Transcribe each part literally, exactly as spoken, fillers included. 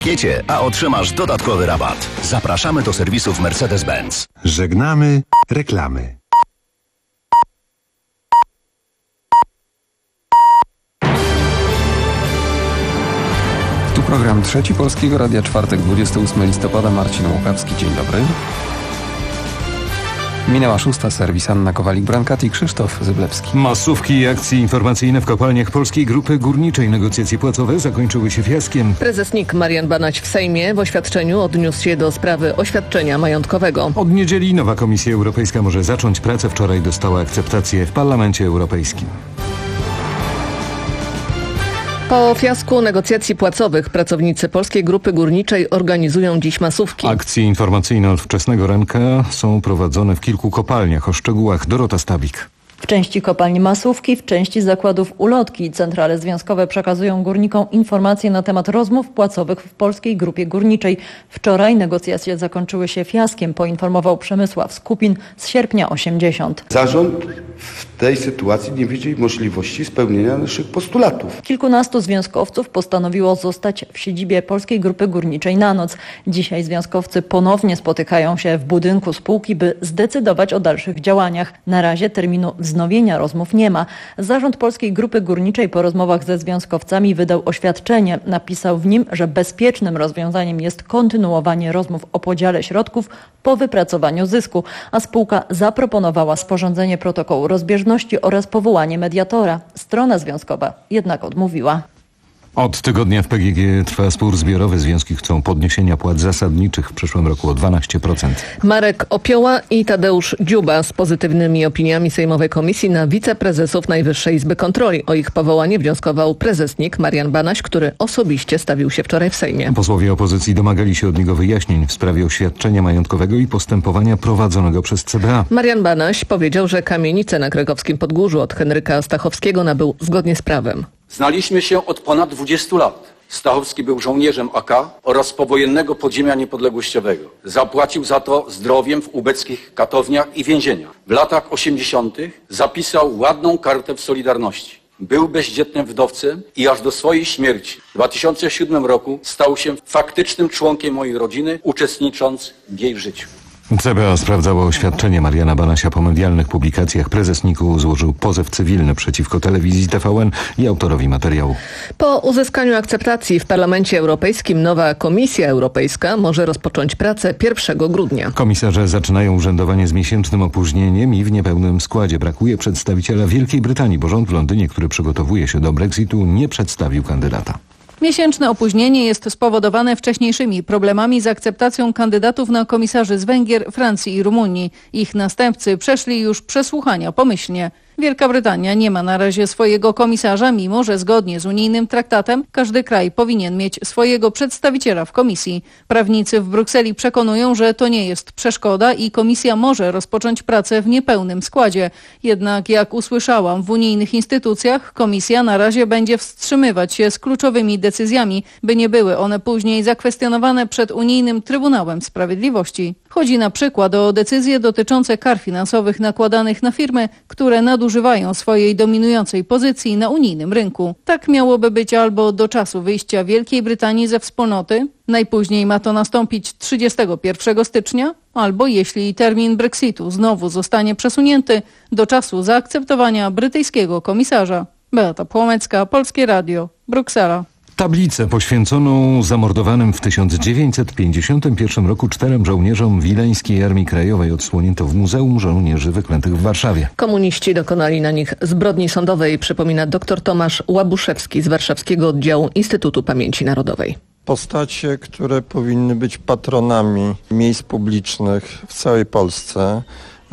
Kiecie, a otrzymasz dodatkowy rabat. Zapraszamy do serwisów Mercedes-Benz. Żegnamy reklamy. Tu program Trzeci Polskiego Radia, czwartek, dwudziestego ósmego listopada. Marcin Łukawski, dzień dobry. Minęła szósta, serwis Anna Kowalik-Brankat i Krzysztof Zyblewski. Masówki i akcje informacyjne w kopalniach Polskiej Grupy Górniczej. Negocjacje płacowe zakończyły się fiaskiem. Prezes N I K Marian Banaś w Sejmie w oświadczeniu odniósł się do sprawy oświadczenia majątkowego. Od niedzieli nowa Komisja Europejska może zacząć pracę. Wczoraj dostała akceptację w Parlamencie Europejskim. Po fiasku negocjacji płacowych pracownicy Polskiej Grupy Górniczej organizują dziś masówki. Akcje informacyjne od wczesnego ranka są prowadzone w kilku kopalniach. O szczegółach Dorota Stawik. W części kopalni masówki, w części zakładów ulotki. Centrale związkowe przekazują górnikom informacje na temat rozmów płacowych w Polskiej Grupie Górniczej. Wczoraj negocjacje zakończyły się fiaskiem, poinformował Przemysław Skupin z sierpnia osiemdziesiąt. Zarząd w tej sytuacji nie widzi możliwości spełnienia naszych postulatów. Kilkunastu związkowców postanowiło zostać w siedzibie Polskiej Grupy Górniczej na noc. Dzisiaj związkowcy ponownie spotykają się w budynku spółki, by zdecydować o dalszych działaniach. Na razie terminu wznowienia rozmów nie ma. Zarząd Polskiej Grupy Górniczej po rozmowach ze związkowcami wydał oświadczenie. Napisał w nim, że bezpiecznym rozwiązaniem jest kontynuowanie rozmów o podziale środków po wypracowaniu zysku, a spółka zaproponowała sporządzenie protokołu rozbieżności oraz powołanie mediatora. Strona związkowa jednak odmówiła. Od tygodnia w P G G trwa spór zbiorowy. Związki chcą podniesienia płat zasadniczych w przyszłym roku o dwanaście procent. Marek Opioła i Tadeusz Dziuba z pozytywnymi opiniami Sejmowej Komisji na wiceprezesów Najwyższej Izby Kontroli. O ich powołanie wnioskował prezes N I K Marian Banaś, który osobiście stawił się wczoraj w Sejmie. Posłowie opozycji domagali się od niego wyjaśnień w sprawie oświadczenia majątkowego i postępowania prowadzonego przez C B A. Marian Banaś powiedział, że kamienicę na Krakowskim Podgórzu od Henryka Stachowskiego nabył zgodnie z prawem. Znaliśmy się od ponad dwudziestu lat. Stachowski był żołnierzem A K oraz powojennego podziemia niepodległościowego. Zapłacił za to zdrowiem w ubeckich katowniach i więzieniach. W latach osiemdziesiątych zapisał ładną kartę w Solidarności. Był bezdzietnym wdowcem i aż do swojej śmierci w dwa tysiące siódmym roku stał się faktycznym członkiem mojej rodziny, uczestnicząc w jej życiu. C B A sprawdzało oświadczenie Mariana Banasia po medialnych publikacjach. Prezes N I K-u złożył pozew cywilny przeciwko telewizji T V N i autorowi materiału. Po uzyskaniu akceptacji w Parlamencie Europejskim nowa Komisja Europejska może rozpocząć pracę pierwszego grudnia. Komisarze zaczynają urzędowanie z miesięcznym opóźnieniem i w niepełnym składzie. Brakuje przedstawiciela Wielkiej Brytanii, bo rząd w Londynie, który przygotowuje się do Brexitu, nie przedstawił kandydata. Miesięczne opóźnienie jest spowodowane wcześniejszymi problemami z akceptacją kandydatów na komisarzy z Węgier, Francji i Rumunii. Ich następcy przeszli już przesłuchania pomyślnie. Wielka Brytania nie ma na razie swojego komisarza, mimo że zgodnie z unijnym traktatem każdy kraj powinien mieć swojego przedstawiciela w komisji. Prawnicy w Brukseli przekonują, że to nie jest przeszkoda i komisja może rozpocząć pracę w niepełnym składzie. Jednak jak usłyszałam, w unijnych instytucjach komisja na razie będzie wstrzymywać się z kluczowymi decyzjami, by nie były one później zakwestionowane przed unijnym Trybunałem Sprawiedliwości. Chodzi na przykład o decyzje dotyczące kar finansowych nakładanych na firmy, które nadużywają swojej dominującej pozycji na unijnym rynku. Tak miałoby być albo do czasu wyjścia Wielkiej Brytanii ze wspólnoty, najpóźniej ma to nastąpić trzydziestego pierwszego stycznia, albo jeśli termin Brexitu znowu zostanie przesunięty, do czasu zaakceptowania brytyjskiego komisarza. Beata Płomecka, Polskie Radio, Bruksela. Tablicę poświęconą zamordowanym w tysiąc dziewięćset pięćdziesiątym pierwszym roku czterem żołnierzom Wileńskiej Armii Krajowej odsłonięto w Muzeum Żołnierzy Wyklętych w Warszawie. Komuniści dokonali na nich zbrodni sądowej, przypomina dr Tomasz Łabuszewski z warszawskiego oddziału Instytutu Pamięci Narodowej. Postacie, które powinny być patronami miejsc publicznych w całej Polsce,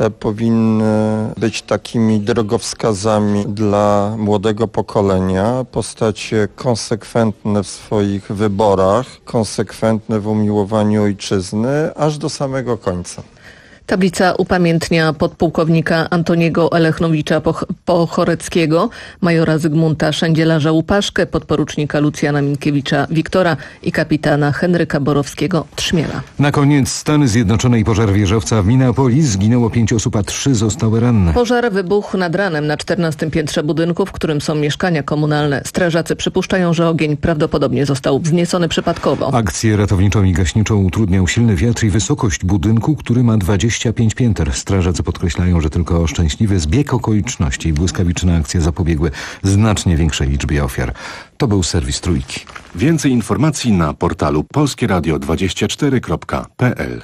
powinny być takimi drogowskazami dla młodego pokolenia, postacie konsekwentne w swoich wyborach, konsekwentne w umiłowaniu ojczyzny, aż do samego końca. Tablica upamiętnia podpułkownika Antoniego Elechnowicza Pochoreckiego, majora Zygmunta Szędzielarza-Łupaszkę, podporucznika Lucjana Minkiewicza-Wiktora i kapitana Henryka Borowskiego Trzmiela. Na koniec Stany Zjednoczone i pożar wieżowca w Minneapolis. Zginęło pięć osób, a trzy zostały ranne. Pożar wybuchł nad ranem na czternastym piętrze budynku, w którym są mieszkania komunalne. Strażacy przypuszczają, że ogień prawdopodobnie został wzniecony przypadkowo. Akcję ratowniczą i gaśniczą utrudniał silny wiatr i wysokość budynku, który ma dwadzieścia pięć pięter. Strażacy podkreślają, że tylko szczęśliwy zbieg okoliczności i błyskawiczne akcje zapobiegły znacznie większej liczbie ofiar. To był serwis Trójki. Więcej informacji na portalu polskie radio dwadzieścia cztery kropka p l.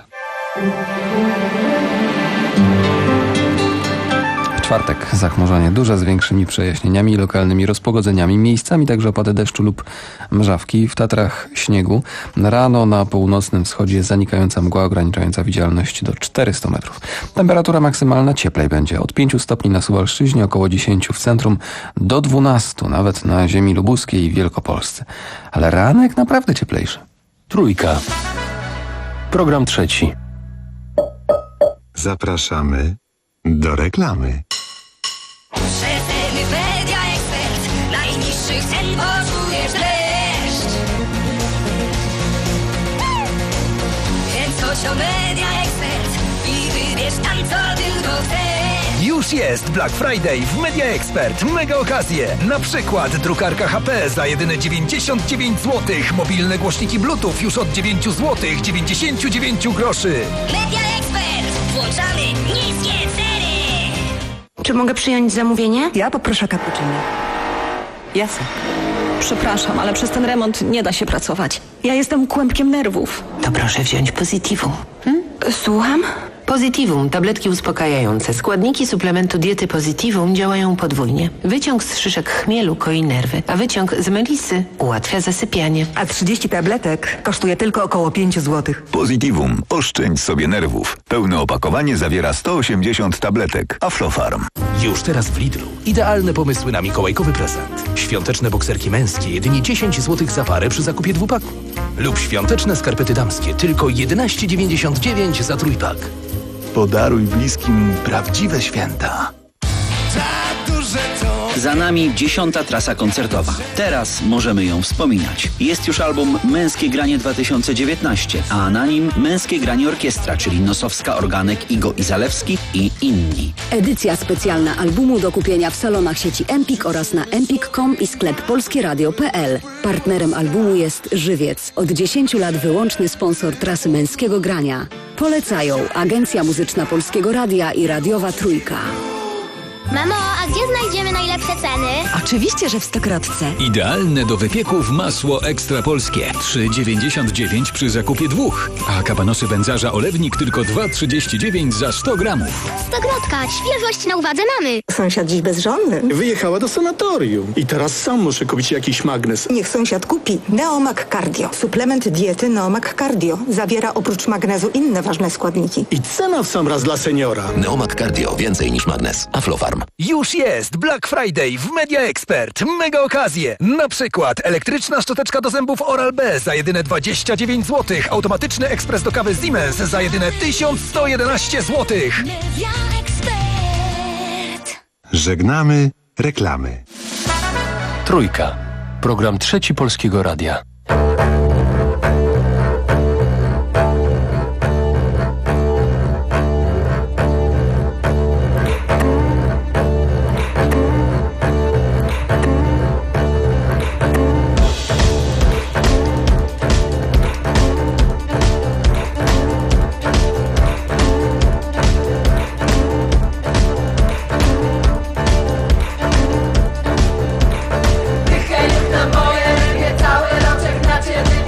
W czwartek zachmurzenie duże z większymi przejaśnieniami, lokalnymi rozpogodzeniami, miejscami także opady deszczu lub mrzawki. W Tatrach śniegu. Rano na północnym wschodzie zanikająca mgła ograniczająca widzialność do czterystu metrów. Temperatura maksymalna cieplej będzie od pięciu stopni na Suwalszczyźnie, około dziesięciu w centrum, do dwunastu nawet na ziemi lubuskiej i Wielkopolsce. Ale ranek naprawdę cieplejszy. Trójka. Program trzeci. Zapraszamy do reklamy. Przeceny Media Expert. Najniższych cen poczujesz dreszcz. Kręcocio Media Expert i wybierz tam, co tylko chcesz. Już jest Black Friday w Media Expert. Mega okazje. Na przykład drukarka H P za jedyne dziewięćdziesiąt dziewięć złotych. Mobilne głośniki Bluetooth już od dziewięć złotych dziewięćdziesiąt dziewięć groszy. Media Expert. Włączamy niskie ceny. Czy mogę przyjąć zamówienie? Ja poproszę cappuccino. Jasne. Przepraszam, ale przez ten remont nie da się pracować. Ja jestem kłębkiem nerwów. To proszę wziąć Positivum. Hmm? Słucham? Positivum, tabletki uspokajające. Składniki suplementu diety Positivum działają podwójnie. Wyciąg z szyszek chmielu koi nerwy, a wyciąg z melisy ułatwia zasypianie. A trzydzieści tabletek kosztuje tylko około pięć złotych. Positivum. Oszczędź sobie nerwów. Pełne opakowanie zawiera sto osiemdziesiąt tabletek. Aflofarm. Już teraz w Lidlu. Idealne pomysły na mikołajkowy prezent. Świąteczne bokserki męskie jedynie dziesięć złotych za parę przy zakupie dwupaku. Lub świąteczne skarpety damskie tylko jedenaście dziewięćdziesiąt dziewięć za trójpak. Podaruj bliskim prawdziwe święta. Za nami dziesiąta trasa koncertowa. Teraz możemy ją wspominać. Jest już album Męskie Granie dwa tysiące dziewiętnaście, a na nim Męskie Granie Orkiestra, czyli Nosowska, Organek, Igo i Zalewski i inni. Edycja specjalna albumu do kupienia w salonach sieci Empik oraz na empik kropka com i sklep polskie radio kropka p l. Partnerem albumu jest Żywiec. Od dziesięciu lat wyłączny sponsor trasy Męskiego Grania. Polecają Agencja Muzyczna Polskiego Radia i Radiowa Trójka. Mamo, a gdzie znajdziemy najlepsze ceny? Oczywiście, że w Stokrotce. Idealne do wypieków masło ekstra polskie. trzy dziewięćdziesiąt dziewięć przy zakupie dwóch. A kabanosy wędzarza Olewnik tylko dwa trzydzieści dziewięć za sto gramów. Stokrotka, świeżość na uwadze mamy. Sąsiad dziś bezżonny. Wyjechała do sanatorium i teraz sam muszę kupić jakiś magnes. Niech sąsiad kupi Neomag Cardio. Suplement diety Neomag Cardio. Zawiera oprócz magnezu inne ważne składniki. I cena w sam raz dla seniora. Neomag Cardio. Więcej niż magnes. Aflofarm. Już jest Black Friday w Media Expert. Mega okazje. Na przykład elektryczna szczoteczka do zębów Oral-B za jedyne dwadzieścia dziewięć złotych. Automatyczny ekspres do kawy Siemens za jedyne tysiąc sto jedenaście złotych. Media Expert. Żegnamy reklamy. Trójka. Program trzeci Polskiego Radia. Cały roczek na ciebie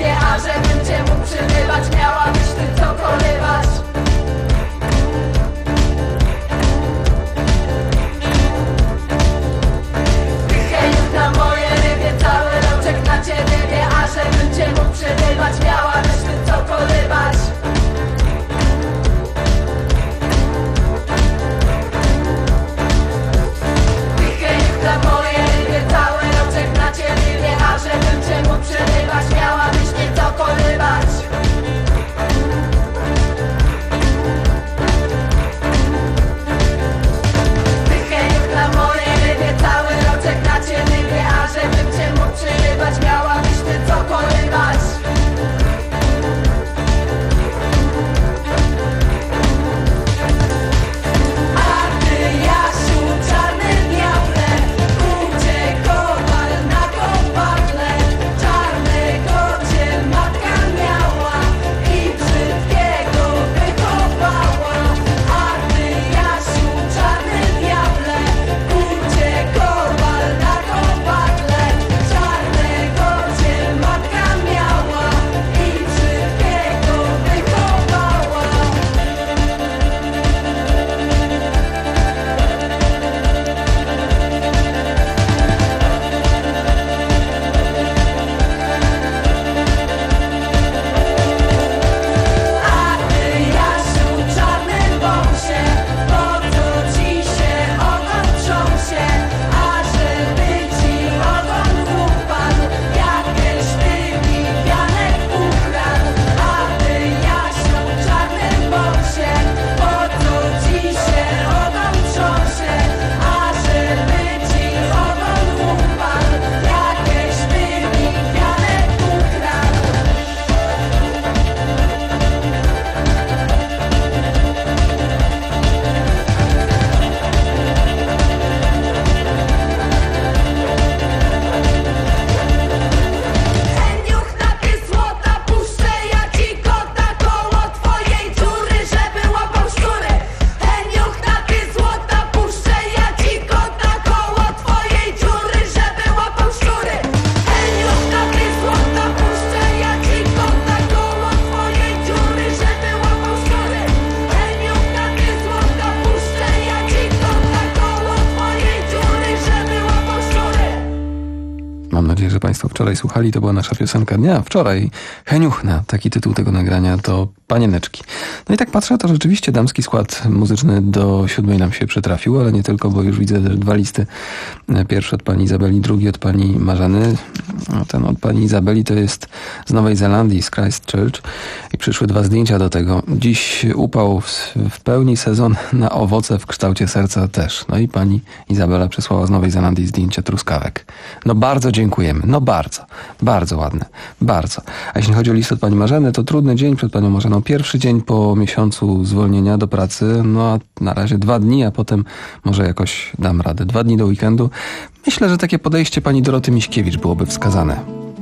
wczoraj słuchali, to była nasza piosenka dnia. Wczoraj Heniuchna, taki tytuł tego nagrania, to Panieneczki. No i tak patrzę, to rzeczywiście damski skład muzyczny do siódmej nam się przytrafił, ale nie tylko, bo już widzę dwa listy. Pierwszy od pani Izabeli, drugi od pani Marzeny. No, ten od pani Izabeli to jest z Nowej Zelandii, z Christchurch. I przyszły dwa zdjęcia do tego. Dziś upał w, w pełni, sezon na owoce w kształcie serca też. No i pani Izabela przysłała z Nowej Zelandii zdjęcie truskawek. No bardzo dziękujemy. No bardzo. Bardzo ładne. Bardzo. A jeśli chodzi o list od pani Marzeny, to trudny dzień przed panią Marzeną. Pierwszy dzień po miesiącu zwolnienia do pracy. No a na razie dwa dni, a potem może jakoś dam radę. Dwa dni do weekendu. Myślę, że takie podejście pani Doroty Miśkiewicz byłoby wskazane.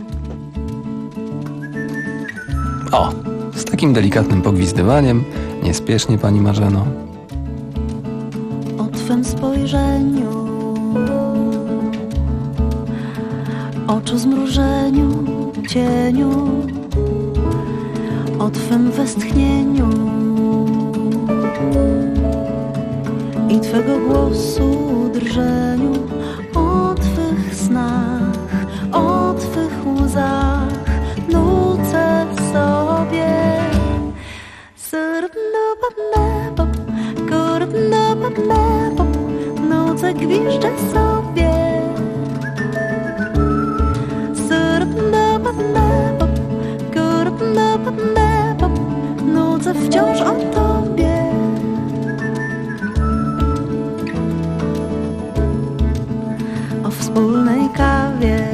O, z takim delikatnym pogwizdywaniem, niespiesznie pani Marzeno. O twym spojrzeniu, oczu zmrużeniu, cieniu, o twym westchnieniu i twego głosu drżeniu, o twych snach, o twych łzach nucę sobie. Syrp-nop-nop, kurp-nop-nop, nucę gwiżdżę sobie. Syrp-nop-nop, kurp-nop-nop, nucę wciąż o tobie. O wspólnej kawie,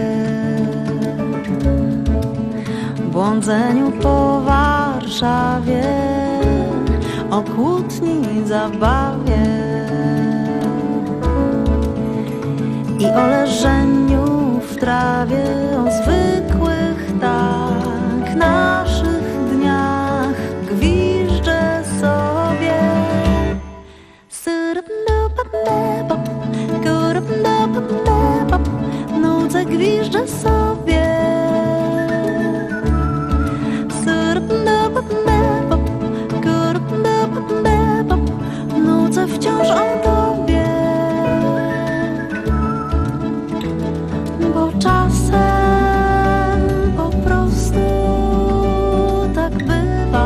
błądzeniu po Warszawie, o kłótni, zabawie i o leżeniu w trawie, o zwykłych tak naszych dniach gwiżdżę sobie. Syrp-nop-nop, kurp-nop-nop, nucę gwiżdżę sobie. Syrp-nop-nop, kurp-nop-nop, nucę wciąż o tobie. Bo czasem po prostu tak bywa,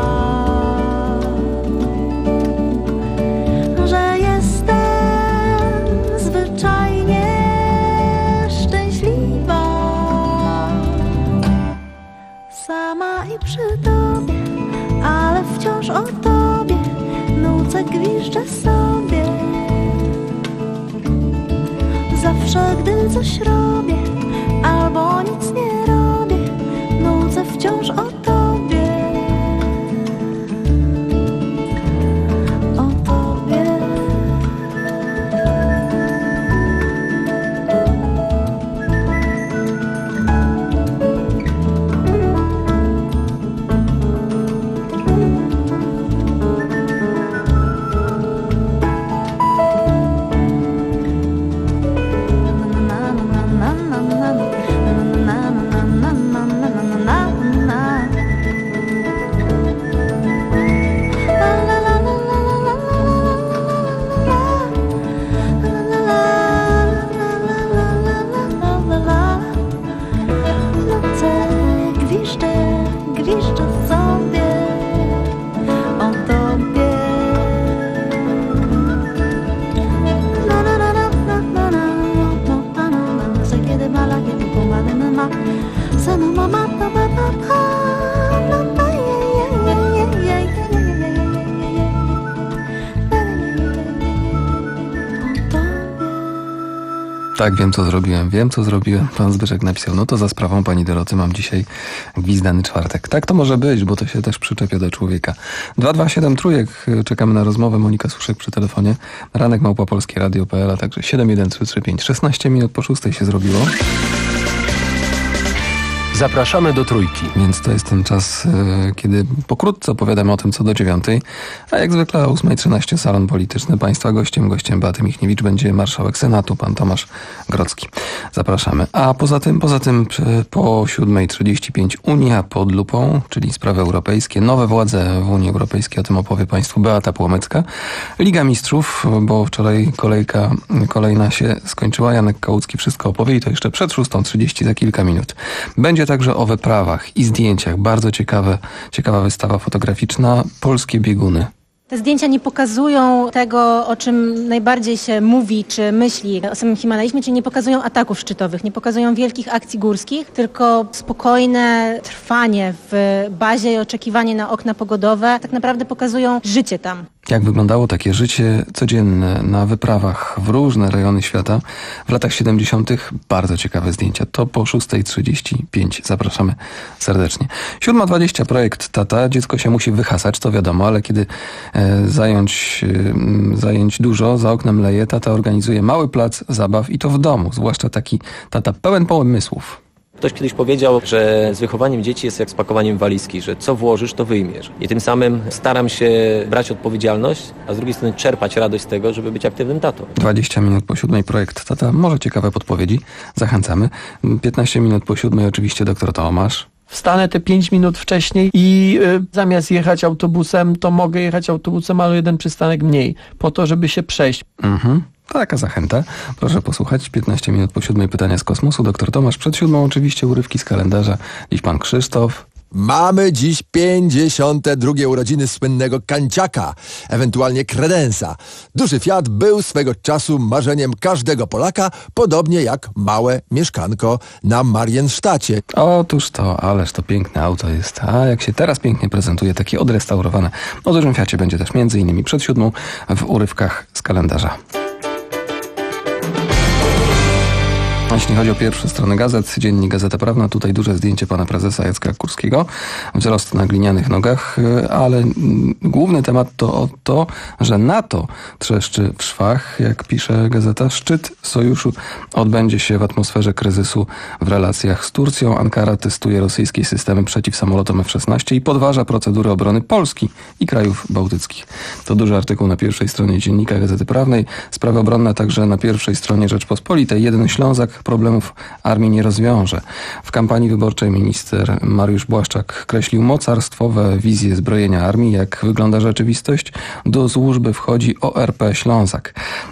że jestem zwyczajnie szczęśliwa, sama i przy tobie, ale wciąż o tobie nucę gwiżdżę sobie. Zawsze gdy coś robię albo nic nie robię, nucę wciąż o tobie. O tobie. Tak, wiem co zrobiłem, wiem co zrobiłem. Pan Zbyszek napisał, no to za sprawą pani Doroty mam dzisiaj gwizdany czwartek. Tak to może być, bo to się też przyczepia do człowieka. dwa dwa siedem trójek, czekamy na rozmowę. Monika Suszek przy telefonie. Ranek małpa polskie radio kropka p l, a także siedem jeden trzy trzy pięć. szesnaście minut po szóstej się zrobiło. Zapraszamy do Trójki. Więc to jest ten czas, kiedy pokrótce opowiadamy o tym, co do dziewiątej, a jak zwykle o ósma trzynaście Salon Polityczny. Państwa gościem, gościem Beaty Michniewicz będzie marszałek Senatu, pan Tomasz Grodzki. Zapraszamy. A poza tym, poza tym po siódma trzydzieści pięć Unia pod lupą, czyli sprawy europejskie, nowe władze w Unii Europejskiej, o tym opowie Państwu Beata Płomecka. Liga Mistrzów, bo wczoraj kolejka kolejna się skończyła. Janek Kałucki wszystko opowie i to jeszcze przed szósta trzydzieści, za kilka minut. Będzie także o wyprawach i zdjęciach. Bardzo ciekawe, ciekawa wystawa fotograficzna. Polskie bieguny. Te zdjęcia nie pokazują tego, o czym najbardziej się mówi czy myśli o samym Himalajzmie, czyli nie pokazują ataków szczytowych, nie pokazują wielkich akcji górskich, tylko spokojne trwanie w bazie i oczekiwanie na okna pogodowe tak naprawdę pokazują życie tam. Jak wyglądało takie życie codzienne na wyprawach w różne rejony świata w latach siedemdziesiątych? Bardzo ciekawe zdjęcia. To po szósta trzydzieści pięć. Zapraszamy serdecznie. siódma dwadzieścia projekt Tata. Dziecko się musi wyhasać, to wiadomo, ale kiedy e, zająć, e, zająć dużo, za oknem leje, tata organizuje mały plac zabaw i to w domu. Zwłaszcza taki tata pełen pomysłów. Ktoś kiedyś powiedział, że z wychowaniem dzieci jest jak z pakowaniem walizki, że co włożysz, to wyjmiesz. I tym samym staram się brać odpowiedzialność, a z drugiej strony czerpać radość z tego, żeby być aktywnym tatą. dwadzieścia minut po siódmej projekt Tata. Może ciekawe podpowiedzi. Zachęcamy. piętnaście minut po siódmej oczywiście doktor Tomasz. Wstanę te pięć minut wcześniej i y, zamiast jechać autobusem, to mogę jechać autobusem, ale jeden przystanek mniej, po to, żeby się przejść. Mhm. Taka zachęta. Proszę posłuchać. piętnaście minut po siódmej pytania z kosmosu. Doktor Tomasz. Przed siódmą oczywiście urywki z kalendarza. Dziś pan Krzysztof. Mamy dziś pięćdziesiąte drugie urodziny słynnego kanciaka, ewentualnie kredensa. Duży Fiat był swego czasu marzeniem każdego Polaka, podobnie jak małe mieszkanko na Mariensztacie. Otóż to, ależ to piękne auto jest. A jak się teraz pięknie prezentuje, takie odrestaurowane. O dużym Fiacie będzie też między innymi przed siódmą w urywkach z kalendarza. Jeśli chodzi o pierwsze strony gazet, dziennik Gazeta Prawna, tutaj duże zdjęcie pana prezesa Jacka Kurskiego, wzrost na glinianych nogach, ale główny temat to to, że NATO trzeszczy w szwach, jak pisze gazeta. Szczyt sojuszu odbędzie się w atmosferze kryzysu w relacjach z Turcją. Ankara testuje rosyjskie systemy przeciwsamolotom F szesnaście i podważa procedury obrony Polski i krajów bałtyckich. To duży artykuł na pierwszej stronie dziennika Gazety Prawnej. Sprawy obronne także na pierwszej stronie Rzeczpospolitej. Jeden Ślązak problemów armii nie rozwiąże. W kampanii wyborczej minister Mariusz Błaszczak kreślił mocarstwowe wizje zbrojenia armii. Jak wygląda rzeczywistość? Do służby wchodzi O R P Ślązak.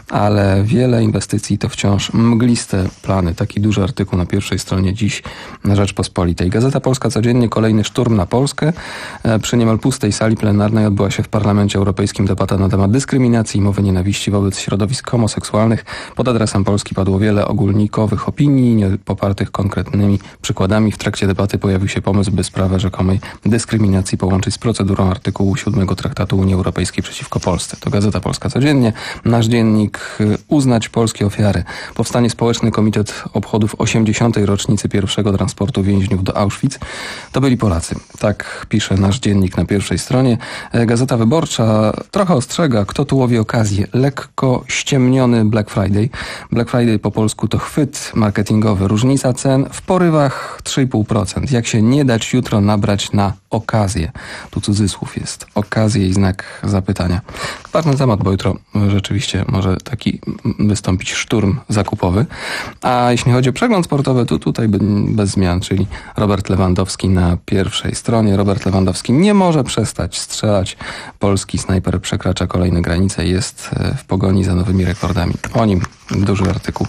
Ale wiele inwestycji to wciąż mgliste plany. Taki duży artykuł na pierwszej stronie dziś Rzeczpospolitej. Gazeta Polska codziennie. Kolejny szturm na Polskę. Przy niemal pustej sali plenarnej odbyła się w Parlamencie Europejskim debata na temat dyskryminacji i mowy nienawiści wobec środowisk homoseksualnych. Pod adresem Polski padło wiele ogólnikowych opinii, nie popartych konkretnymi przykładami. W trakcie debaty pojawił się pomysł, by sprawę rzekomej dyskryminacji połączyć z procedurą artykułu siódmego Traktatu Unii Europejskiej przeciwko Polsce. To Gazeta Polska codziennie. Nasz dziennik uznać polskie ofiary. Powstanie Społeczny Komitet Obchodów osiemdziesiątej rocznicy pierwszego transportu więźniów do Auschwitz. To byli Polacy. Tak pisze nasz dziennik na pierwszej stronie. Gazeta Wyborcza trochę ostrzega, kto tu łowi okazję. Lekko ściemniony Black Friday. Black Friday po polsku to chwyt marketingowy. Różnica cen w porywach trzy i pół procent. Jak się nie dać jutro nabrać na okazję. Tu cudzysłów jest. Okazję i znak zapytania. Ważny temat, bo jutro rzeczywiście może taki wystąpić szturm zakupowy. A jeśli chodzi o przegląd sportowy, to tutaj bez zmian, czyli Robert Lewandowski na pierwszej stronie. Robert Lewandowski nie może przestać strzelać. Polski snajper przekracza kolejne granice i jest w pogoni za nowymi rekordami. O nim duży artykuł.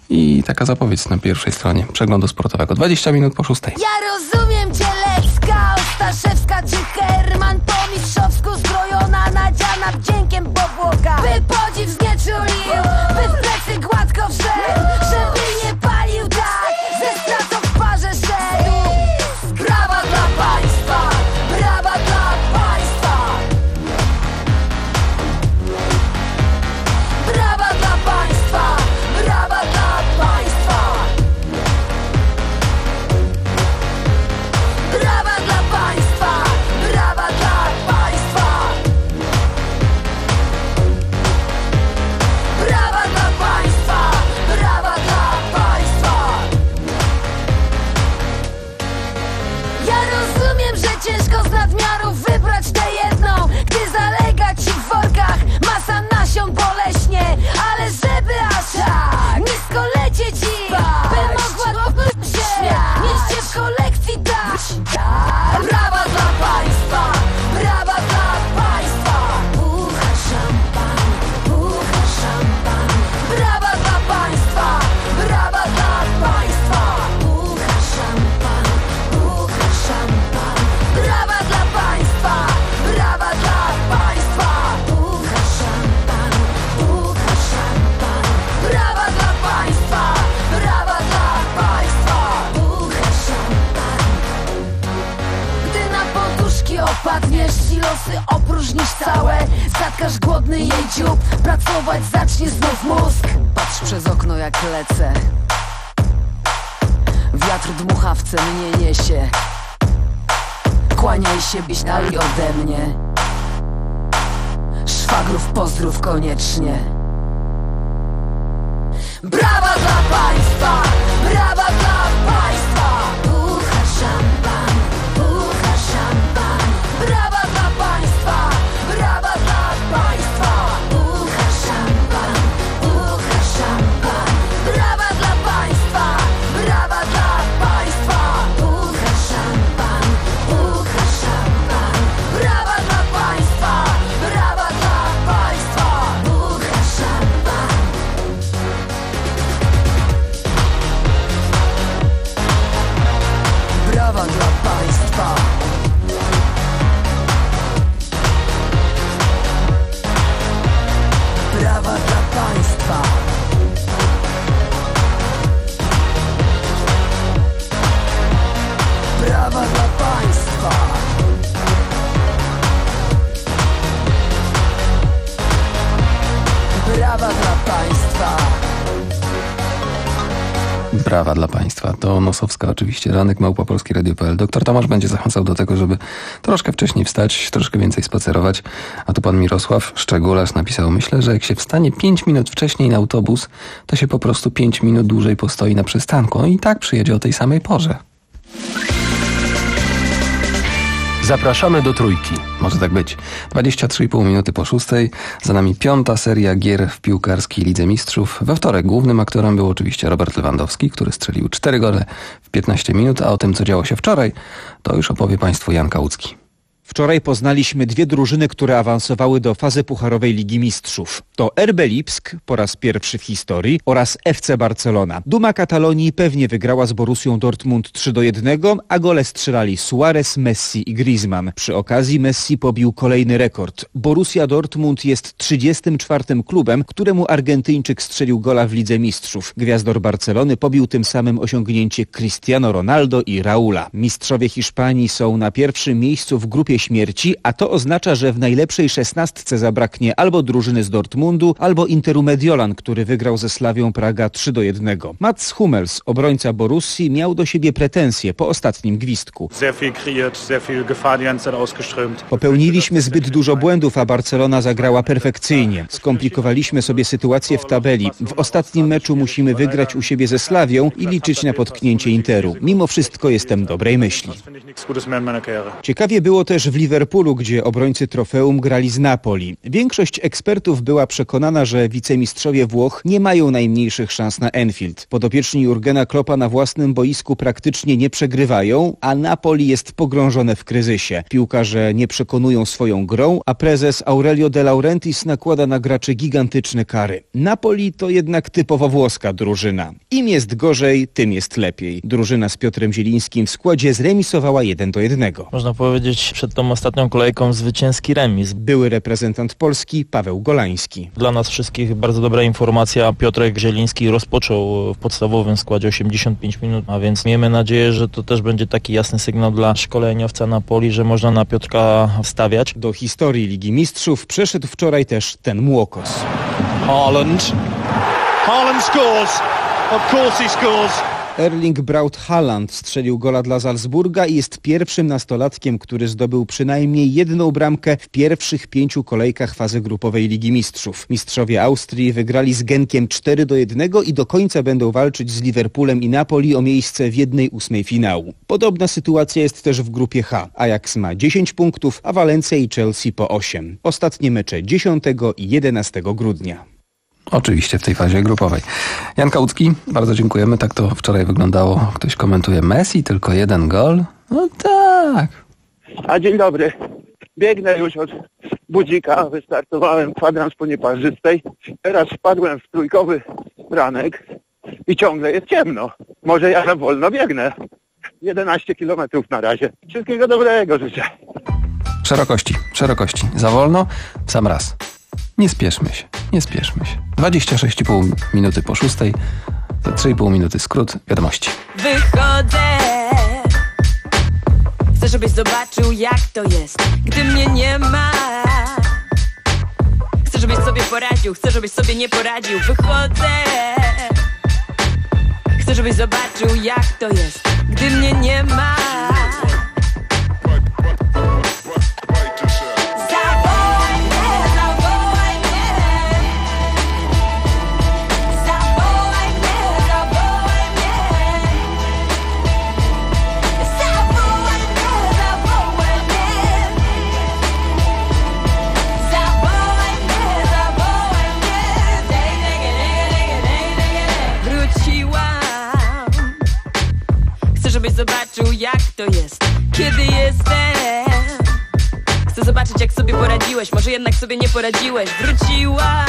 I taka zapowiedź na pierwszej stronie przeglądu sportowego. dwadzieścia minut po szóstej. Ja rozumiem cię, Lecka, Ostaszewska czy Herman, po mistrzowsku zbrojona, nadziana wdziękiem powłoka. By podziw znieczulił, by w plecy gładko wszedł, żeby nie palił tak, ze stratą w parze szedł. Brawa dla państwa, brawa dla państwa. Brawa dla państwa, brawa dla państwa. Brawa dla państwa, wpadniesz i losy opróżnisz całe. Zatkasz głodny jej dziób, pracować zacznie znów mózg. Patrz przez okno jak lecę, wiatr dmuchawce mnie niesie. Kłaniaj się, byś dali ode mnie. Szwagrów pozdrów koniecznie. Brawa dla państwa, brawa dla państwa. Bucha szampan, bucha szampan. Brawa dla państwa, brawa dla państwa. Bucha szampan, bucha szampan. Brawa dla państwa, brawa dla państwa. Bucha szampan, bucha szampan. Brawa dla państwa, brawa dla państwa. Bucha szampan. Brawa dla państwa. Brawa dla państwa. Brawa dla państwa. Brawa dla państwa. Brawa dla państwa. To Nosowska oczywiście. Ranek małpa polskie radio kropka p l. Doktor Tomasz będzie zachęcał do tego, żeby troszkę wcześniej wstać, troszkę więcej spacerować. A tu pan Mirosław Szczególarz napisał: myślę, że jak się wstanie pięć minut wcześniej na autobus, to się po prostu pięć minut dłużej postoi na przystanku. No i tak przyjedzie o tej samej porze. Zapraszamy do Trójki. Może tak być. dwadzieścia trzy i pół minuty po szóstej. Za nami piąta seria gier w piłkarskiej Lidze Mistrzów. We wtorek głównym aktorem był oczywiście Robert Lewandowski, który strzelił cztery gole w piętnaście minut, a o tym, co działo się wczoraj, to już opowie państwu Jan Kałucki. Wczoraj poznaliśmy dwie drużyny, które awansowały do fazy pucharowej Ligi Mistrzów. To R B Lipsk po raz pierwszy w historii oraz F C Barcelona. Duma Katalonii pewnie wygrała z Borussią Dortmund trzy do jednego, a gole strzelali Suarez, Messi i Griezmann. Przy okazji Messi pobił kolejny rekord. Borussia Dortmund jest trzydziestym czwartym klubem, któremu Argentyńczyk strzelił gola w Lidze Mistrzów. Gwiazdor Barcelony pobił tym samym osiągnięcie Cristiano Ronaldo i Raula. Mistrzowie Hiszpanii są na pierwszym miejscu w grupie śmierci, a to oznacza, że w najlepszej szesnastce zabraknie albo drużyny z Dortmundu, albo Interu Mediolan, który wygrał ze Slawią Praga trzy do jednego. Mats Hummels, obrońca Borussii, miał do siebie pretensje po ostatnim gwizdku. Popełniliśmy zbyt dużo błędów, a Barcelona zagrała perfekcyjnie. Skomplikowaliśmy sobie sytuację w tabeli. W ostatnim meczu musimy wygrać u siebie ze Slawią i liczyć na potknięcie Interu. Mimo wszystko jestem dobrej myśli. Ciekawie było też w Liverpoolu, gdzie obrońcy trofeum grali z Napoli. Większość ekspertów była przekonana, że wicemistrzowie Włoch nie mają najmniejszych szans na Anfield. Podopieczni Jurgena Kloppa na własnym boisku praktycznie nie przegrywają, a Napoli jest pogrążone w kryzysie. Piłkarze nie przekonują swoją grą, a prezes Aurelio De Laurentiis nakłada na graczy gigantyczne kary. Napoli to jednak typowo włoska drużyna. Im jest gorzej, tym jest lepiej. Drużyna z Piotrem Zielińskim w składzie zremisowała jeden do jednego. Można powiedzieć przed tą ostatnią kolejką zwycięski remis. Były reprezentant Polski Paweł Golański. Dla nas wszystkich bardzo dobra informacja. Piotrek Zieliński rozpoczął w podstawowym składzie osiemdziesiąt pięć minut, a więc miejmy nadzieję, że to też będzie taki jasny sygnał dla szkoleniowca Napoli, że można na Piotrka wstawiać. Do historii Ligi Mistrzów przeszedł wczoraj też ten młokos. Haaland. Haaland scores. Of course he scores. Erling Braut Haaland strzelił gola dla Salzburga i jest pierwszym nastolatkiem, który zdobył przynajmniej jedną bramkę w pierwszych pięciu kolejkach fazy grupowej Ligi Mistrzów. Mistrzowie Austrii wygrali z Genkiem cztery do jednego i do końca będą walczyć z Liverpoolem i Napoli o miejsce w jednej ósmej finału. Podobna sytuacja jest też w grupie H. Ajax ma dziesięć punktów, a Walencja i Chelsea po osiem. Ostatnie mecze dziesiątego i jedenastego grudnia. Oczywiście w tej fazie grupowej. Jan Kałucki, bardzo dziękujemy. Tak to wczoraj wyglądało. Ktoś komentuje: Messi, tylko jeden gol? No tak. A dzień dobry. Biegnę już od budzika. Wystartowałem kwadrans po nieparzystej. Teraz wpadłem w trójkowy ranek i ciągle jest ciemno. Może ja za wolno biegnę. jedenaście kilometrów na razie. Wszystkiego dobrego życzę. Szerokości, szerokości. Za wolno, w sam raz. Nie spieszmy się, nie spieszmy się. dwadzieścia sześć i pół minuty po szóstej, trzy i pół minuty skrót wiadomości. Wychodzę. Chcesz żebyś zobaczył, jak to jest, gdy mnie nie ma. Chcę, żebyś sobie poradził, chcę, żebyś sobie nie poradził. Wychodzę. Chcę, żebyś zobaczył, jak to jest, gdy mnie nie ma. Żebyś zobaczył, jak to jest, kiedy jestem. Chcę zobaczyć, jak sobie poradziłeś, może jednak sobie nie poradziłeś. Wróciłam.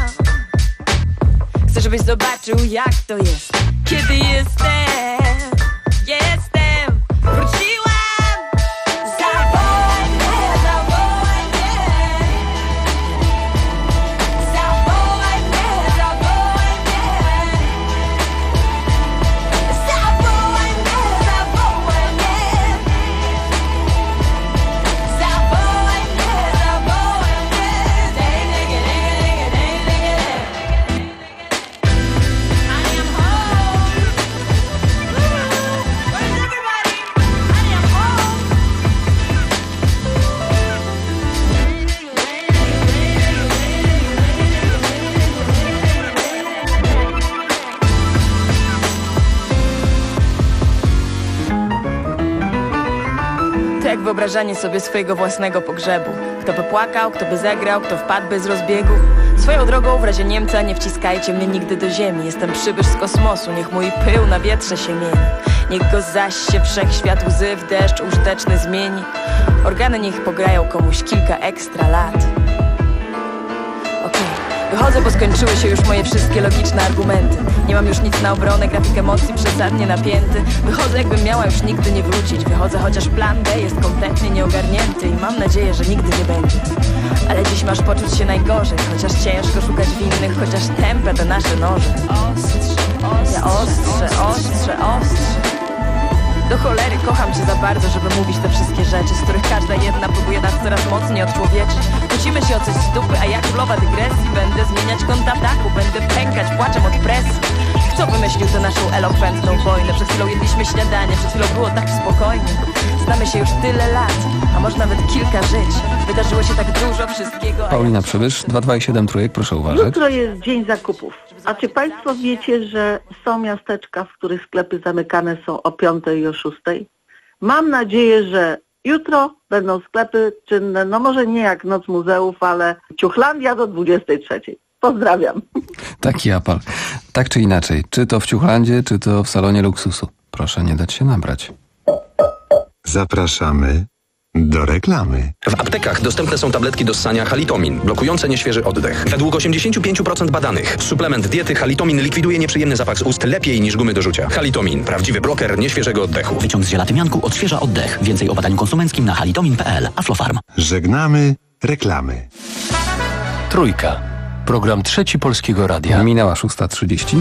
Chcę, żebyś zobaczył, jak to jest, kiedy jestem. Jestem. Wróciłam. Zawołaj mnie, zawołaj mnie. Zawołaj mnie, zawołaj mnie. Zawołaj mnie, zawołaj mnie. Zawołaj mnie, zawołaj mnie. Dej, dej, dej, dej, dej, dej. I am home. Where's everybody? I am home. To jak wyobrażanie sobie swojego własnego pogrzebu. Kto by płakał, kto by zagrał, kto wpadłby z rozbiegu. Swoją drogą, w razie Niemca, nie wciskajcie mnie nigdy do ziemi. Jestem przybysz z kosmosu, niech mój pył na wietrze się mieni. Niech go zaś się wszechświat łzy w deszcz użyteczny zmieni. Organy niech pograją komuś kilka ekstra lat. Okej, wychodzę, bo skończyły się już moje wszystkie logiczne argumenty. Nie mam już nic na obronę, grafik emocji przesadnie napięty. Wychodzę, jakbym miała już nigdy nie wrócić. Wychodzę, chociaż plan B jest kompletnie nieogarnięty i mam nadzieję, że nigdy nie będzie. Ale dziś masz poczuć się najgorzej, chociaż ciężko szukać winnych, chociaż tępe te nasze noże. Ja ostrze, ostrze, ostrze. Do cholery kocham cię za bardzo, żeby mówić te wszystkie rzeczy, z których każda jedna próbuje nas coraz mocniej odczłowieczyć. Musimy się o coś z dupy, a ja królowa dygresji będę zmieniać kąt ataku, będę pękać płaczem od presji. Kto wymyślił tę naszą elokwentną wojnę? Przed chwilą jedliśmy śniadanie, przed chwilą było tak spokojnie. Znamy się już tyle lat, a może nawet kilka żyć. Wydarzyło się tak dużo wszystkiego. Paulina Przybysz, dwa dwa siedem trójek, proszę uważać. Jutro jest dzień zakupów. A czy Państwo wiecie, że są miasteczka, w których sklepy zamykane są o piątej i o szóstej? Mam nadzieję, że jutro będą sklepy czynne, no może nie jak Noc Muzeów, ale Ciuchlandia do dwudziestej trzeciej. Pozdrawiam. Taki apel. Tak czy inaczej, czy to w Ciuchlandzie, czy to w salonie luksusu. Proszę nie dać się nabrać. Zapraszamy do reklamy. W aptekach dostępne są tabletki do ssania Halitomin, blokujące nieświeży oddech. Według osiemdziesiąt pięć procent badanych suplement diety Halitomin likwiduje nieprzyjemny zapach z ust lepiej niż gumy do rzucia. Halitomin, prawdziwy bloker nieświeżego oddechu. Wyciąg z zielatymianku odświeża oddech. Więcej o badaniu konsumenckim na halitomin kropka p l. Aflofarm. Żegnamy reklamy. Trójka. Program Trzeci Polskiego Radia. Minęła szósta trzydzieści.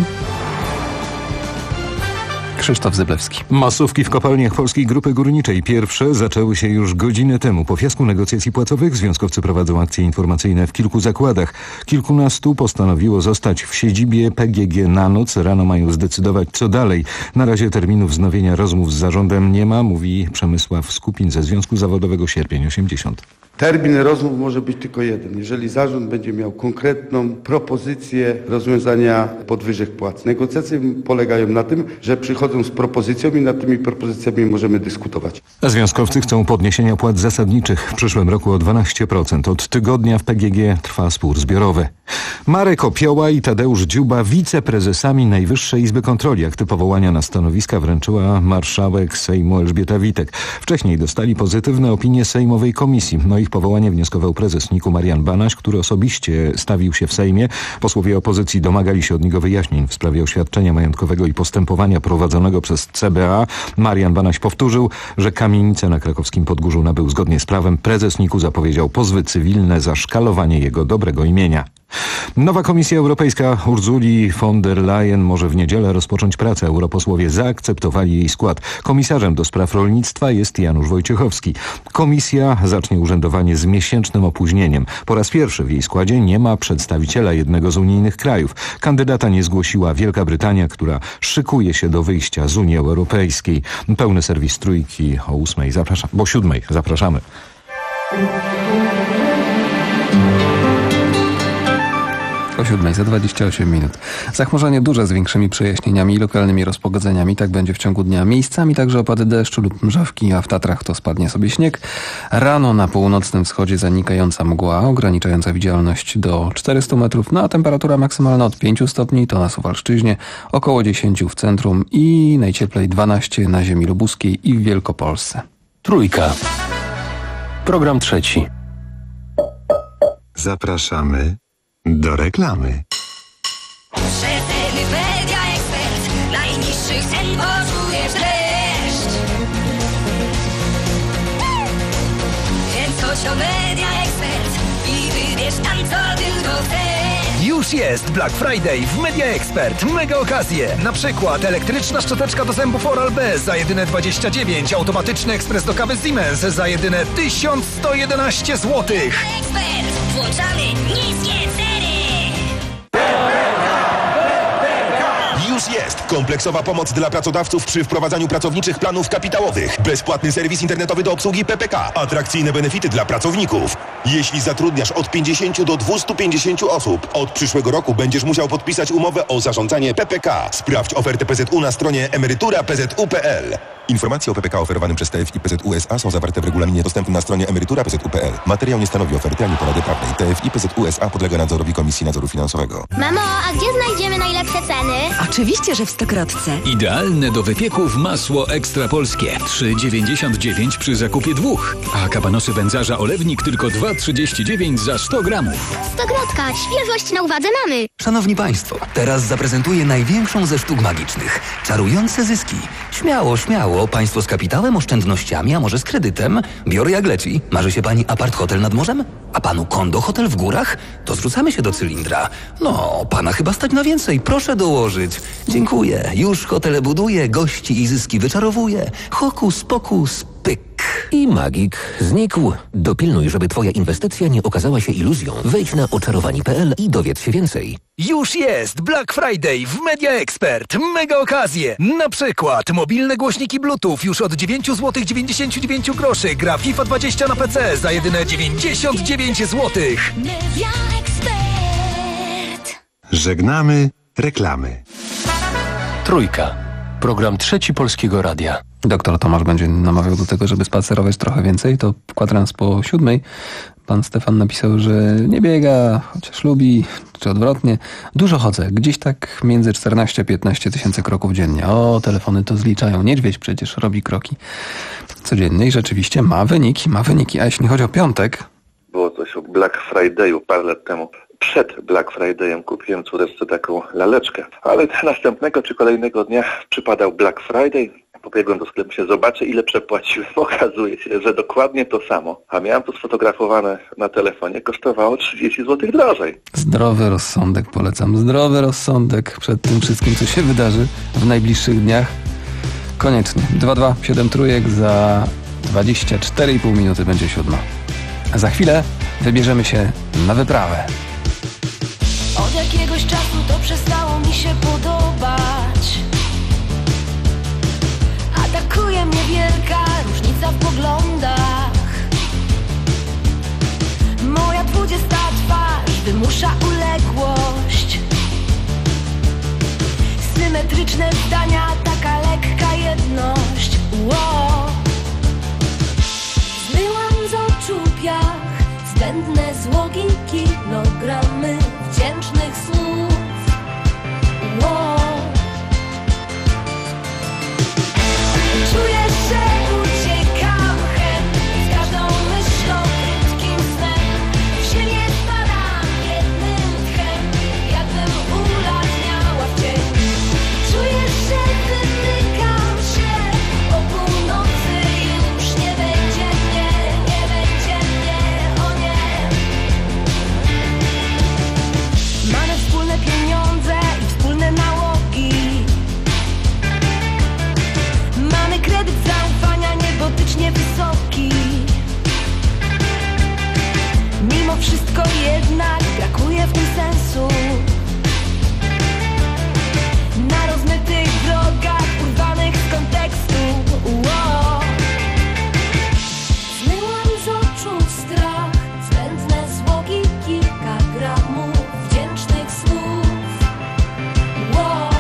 Krzysztof Zyblewski. Masówki w kopalniach Polskiej Grupy Górniczej. Pierwsze zaczęły się już godzinę temu. Po fiasku negocjacji płacowych związkowcy prowadzą akcje informacyjne w kilku zakładach. Kilkunastu postanowiło zostać w siedzibie P G G na noc. Rano mają zdecydować, co dalej. Na razie terminu wznowienia rozmów z zarządem nie ma, mówi Przemysław Skupin ze Związku Zawodowego Sierpień osiemdziesiąt. Termin rozmów może być tylko jeden. Jeżeli zarząd będzie miał konkretną propozycję rozwiązania podwyżek płac. Negocjacje polegają na tym, że przychodzą z propozycją i nad tymi propozycjami możemy dyskutować. Związkowcy chcą podniesienia płac zasadniczych w przyszłym roku o dwanaście procent. Od tygodnia w P G G trwa spór zbiorowy. Marek Opioła i Tadeusz Dziuba wiceprezesami Najwyższej Izby Kontroli. Akty powołania na stanowiska wręczyła marszałek Sejmu Elżbieta Witek. Wcześniej dostali pozytywne opinie Sejmowej Komisji. No ich powołanie wnioskował prezes NIK-u Marian Banaś, który osobiście stawił się w Sejmie. Posłowie opozycji domagali się od niego wyjaśnień w sprawie oświadczenia majątkowego i postępowania prowadzonego przez C B A. Marian Banaś powtórzył, że kamienicę na krakowskim Podgórzu nabył zgodnie z prawem. Prezes NIK-u zapowiedział pozwy cywilne za szkalowanie jego dobrego imienia. Nowa Komisja Europejska Ursuli von der Leyen może w niedzielę rozpocząć pracę. Europosłowie zaakceptowali jej skład. Komisarzem do spraw rolnictwa jest Janusz Wojciechowski. Komisja zacznie urzędowanie z miesięcznym opóźnieniem. Po raz pierwszy w jej składzie nie ma przedstawiciela jednego z unijnych krajów. Kandydata nie zgłosiła Wielka Brytania, która szykuje się do wyjścia z Unii Europejskiej. Pełny serwis Trójki o ósmej, zapraszam, bo siódmej zapraszamy. O siódmej za dwadzieścia osiem minut. Zachmurzenie duże z większymi przejaśnieniami i lokalnymi rozpogodzeniami. Tak będzie w ciągu dnia. Miejscami także opady deszczu lub mrzawki, a w Tatrach to spadnie sobie śnieg. Rano na północnym wschodzie zanikająca mgła, ograniczająca widzialność do czterystu metrów, no a temperatura maksymalna od pięciu stopni to na Suwalszczyźnie, około dziesięciu w centrum i najcieplej dwanaście na ziemi lubuskiej i w Wielkopolsce. Trójka. Program trzeci. Zapraszamy do reklamy. Przeceny Media Expert. Najniższych cen poczujesz dreszcz. Więc chodź o Media Expert i wybierz tam co tylko chcesz. Już jest Black Friday w Media Expert. Mega okazje. Na przykład elektryczna szczoteczka do zębów Oral-B za jedyne dwadzieścia dziewięć, automatyczny ekspres do kawy Siemens za jedyne tysiąc sto jedenaście złotych. Ekspert. Włączamy niskie ceny. Już jest kompleksowa pomoc dla pracodawców przy wprowadzaniu pracowniczych planów kapitałowych. Bezpłatny serwis internetowy do obsługi P P K. Atrakcyjne benefity dla pracowników. Jeśli zatrudniasz od pięćdziesięciu do dwustu pięćdziesięciu osób, od przyszłego roku będziesz musiał podpisać umowę o zarządzanie P P K. Sprawdź ofertę P Z U na stronie emerytura p z u kropka p l. Informacje o P P K oferowanym przez T F I P Z U S A są zawarte w regulaminie dostępnym na stronie emerytura p z u kropka p l. Materiał nie stanowi oferty ani porady prawnej. T F I P Z U S A podlega nadzorowi Komisji Nadzoru Finansowego. Mamo, a gdzie znajdziemy najlepsze ceny? Oczywiście, że w Stokrotce. Idealne do wypieków masło ekstra polskie. trzy dziewięćdziesiąt dziewięć przy zakupie dwóch. A kabanosy wędzarza olewnik tylko dwa trzydzieści dziewięć za sto gramów. Stokrotka, świeżość na uwadze mamy. Szanowni Państwo, teraz zaprezentuję największą ze sztuk magicznych. Czarujące zyski. Śmiało, śmiało. Państwo z kapitałem, oszczędnościami, a może z kredytem? Biorę jak leci. Marzy się Pani apart hotel nad morzem? A Panu kondo hotel w górach? To zwrócamy się do cylindra. No, Pana chyba stać na więcej. Proszę dołożyć. Dziękuję. Już hotele buduję, gości i zyski wyczarowuję. Hokus pokus pyk. I magik znikł. Dopilnuj, żeby Twoja inwestycja nie okazała się iluzją. Wejdź na oczarowani kropka p l i dowiedz się więcej. Już jest Black Friday w Media Expert. Mega okazje. Na przykład mobilne głośniki Bluetooth już od dziewięć złotych dziewięćdziesiąt dziewięć groszy. Gra FIFA dwadzieścia na P C za jedyne dziewięćdziesiąt dziewięć złotych. Media Expert. Żegnamy reklamy. Trójka. Program trzeci Polskiego Radia. Doktor Tomasz będzie namawiał do tego, żeby spacerować trochę więcej. To kwadrans po siódmej. Pan Stefan napisał, że nie biega, chociaż lubi, czy odwrotnie. Dużo chodzę, gdzieś tak między czternaście a piętnaście tysięcy kroków dziennie. O, telefony to zliczają. Niedźwiedź przecież robi kroki codziennie i rzeczywiście ma wyniki, ma wyniki. A jeśli chodzi o piątek... Było coś o Black Friday'u parę lat temu. Przed Black Friday'em kupiłem córeczce taką laleczkę, ale następnego czy kolejnego dnia przypadał Black Friday. Pobiegłem do sklepu się zobaczę, ile przepłaciłem. Okazuje się, że dokładnie to samo. A miałem to sfotografowane na telefonie. Kosztowało trzydzieści złotych drożej. Zdrowy rozsądek polecam. Zdrowy rozsądek przed tym wszystkim, co się wydarzy w najbliższych dniach. Koniecznie. dwa dwa siedem trójek za dwadzieścia cztery i pół minuty będzie siódma. A za chwilę wybierzemy się na wyprawę. Od jakiegoś czasu to przestało mi się podobać. Atakuje mnie wielka różnica w poglądach. Moja dwudziesta twarz wymusza uległość. Symetryczne zdania, taka lekka jedność. Wow. Zmyłam z oczu piach, zbędne złogi, kilogramy wdzięcznych słów. Wow. Czuję, że uciekam hen z każdą myślą, krótkim snem. W ziemię spadam jednym tchem, jakbym ulatniała w cień. Czuję, że wymykam się, o północy już nie będzie mnie, nie będzie mnie, o nie. wszystko jednak brakuje w tym sensu. Na rozmytych drogach, urwanych z kontekstu. Wow. Zmyłam z oczu strach, zbędne zwłoki, kilka gramów wdzięcznych snów. Wow.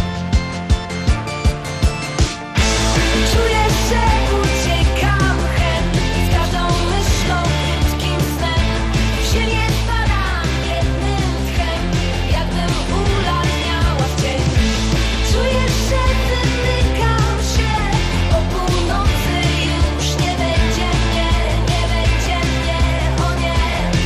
Czuję, że uciekam chęt z każdą myślą, krótkim snem. W ziemię wpadam jednym tchem, jakbym ulatniała w cień. Czuję, że wymykam się, o północy już nie będzie mnie, nie będzie mnie, o nie.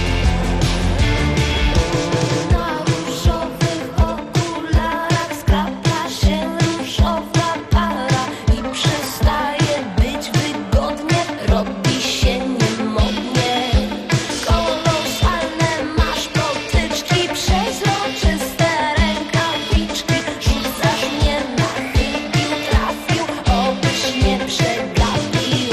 Na różowych okularach skrapla się różowa para i przestaje być wygodnie, robi się niemodnie. Kolosalne masz potyczki, przezroczyste rękawiczki. Rzucasz mnie na chybił, trafił, obyś nie przegapił.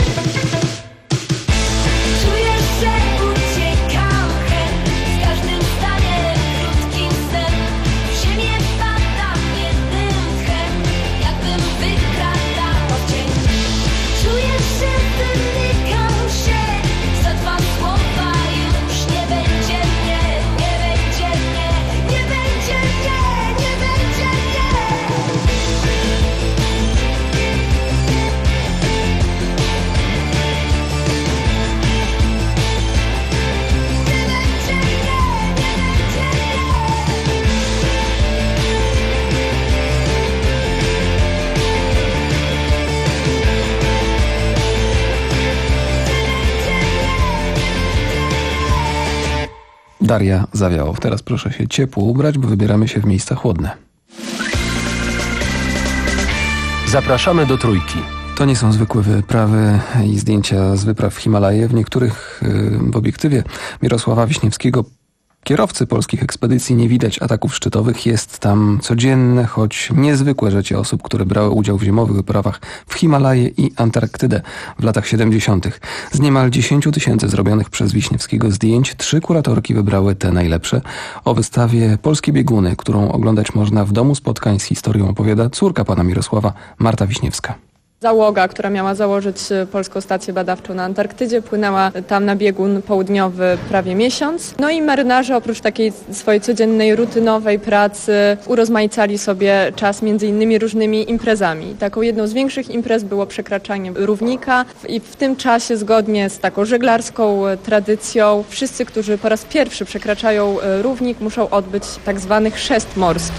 Czuję, że uciekam chęt z każdym zdaniem, krótkim snem. W ziemię wpadam jednym tchem, jakbym wykradała w cień. Czuję, że wymykam się, za dwa słowa już nie będzie mnie, nie będzie mnie, nie będzie mnie, nie będzie mnie. Daria Zawiałow. Teraz proszę się ciepło ubrać, bo wybieramy się w miejsca chłodne. Zapraszamy do Trójki. To nie są zwykłe wyprawy i zdjęcia z wypraw w Himalaje. W niektórych yy, w obiektywie Mirosława Wiśniewskiego, kierowcy polskich ekspedycji, nie widać ataków szczytowych. Jest tam codzienne, choć niezwykłe życie osób, które brały udział w zimowych wyprawach w Himalaje i Antarktydę w latach siedemdziesiątych. Z niemal dziesięciu tysięcy zrobionych przez Wiśniewskiego zdjęć, trzy kuratorki wybrały te najlepsze. O wystawie Polskie Bieguny, którą oglądać można w Domu Spotkań z Historią, opowiada córka pana Mirosława, Marta Wiśniewska. Załoga, która miała założyć Polską Stację Badawczą na Antarktydzie, płynęła tam na biegun południowy prawie miesiąc. No i marynarze oprócz takiej swojej codziennej, rutynowej pracy urozmaicali sobie czas między innymi różnymi imprezami. Taką jedną z większych imprez było przekraczanie równika i w tym czasie, zgodnie z taką żeglarską tradycją, wszyscy, którzy po raz pierwszy przekraczają równik, muszą odbyć tak zwany chrzest morski.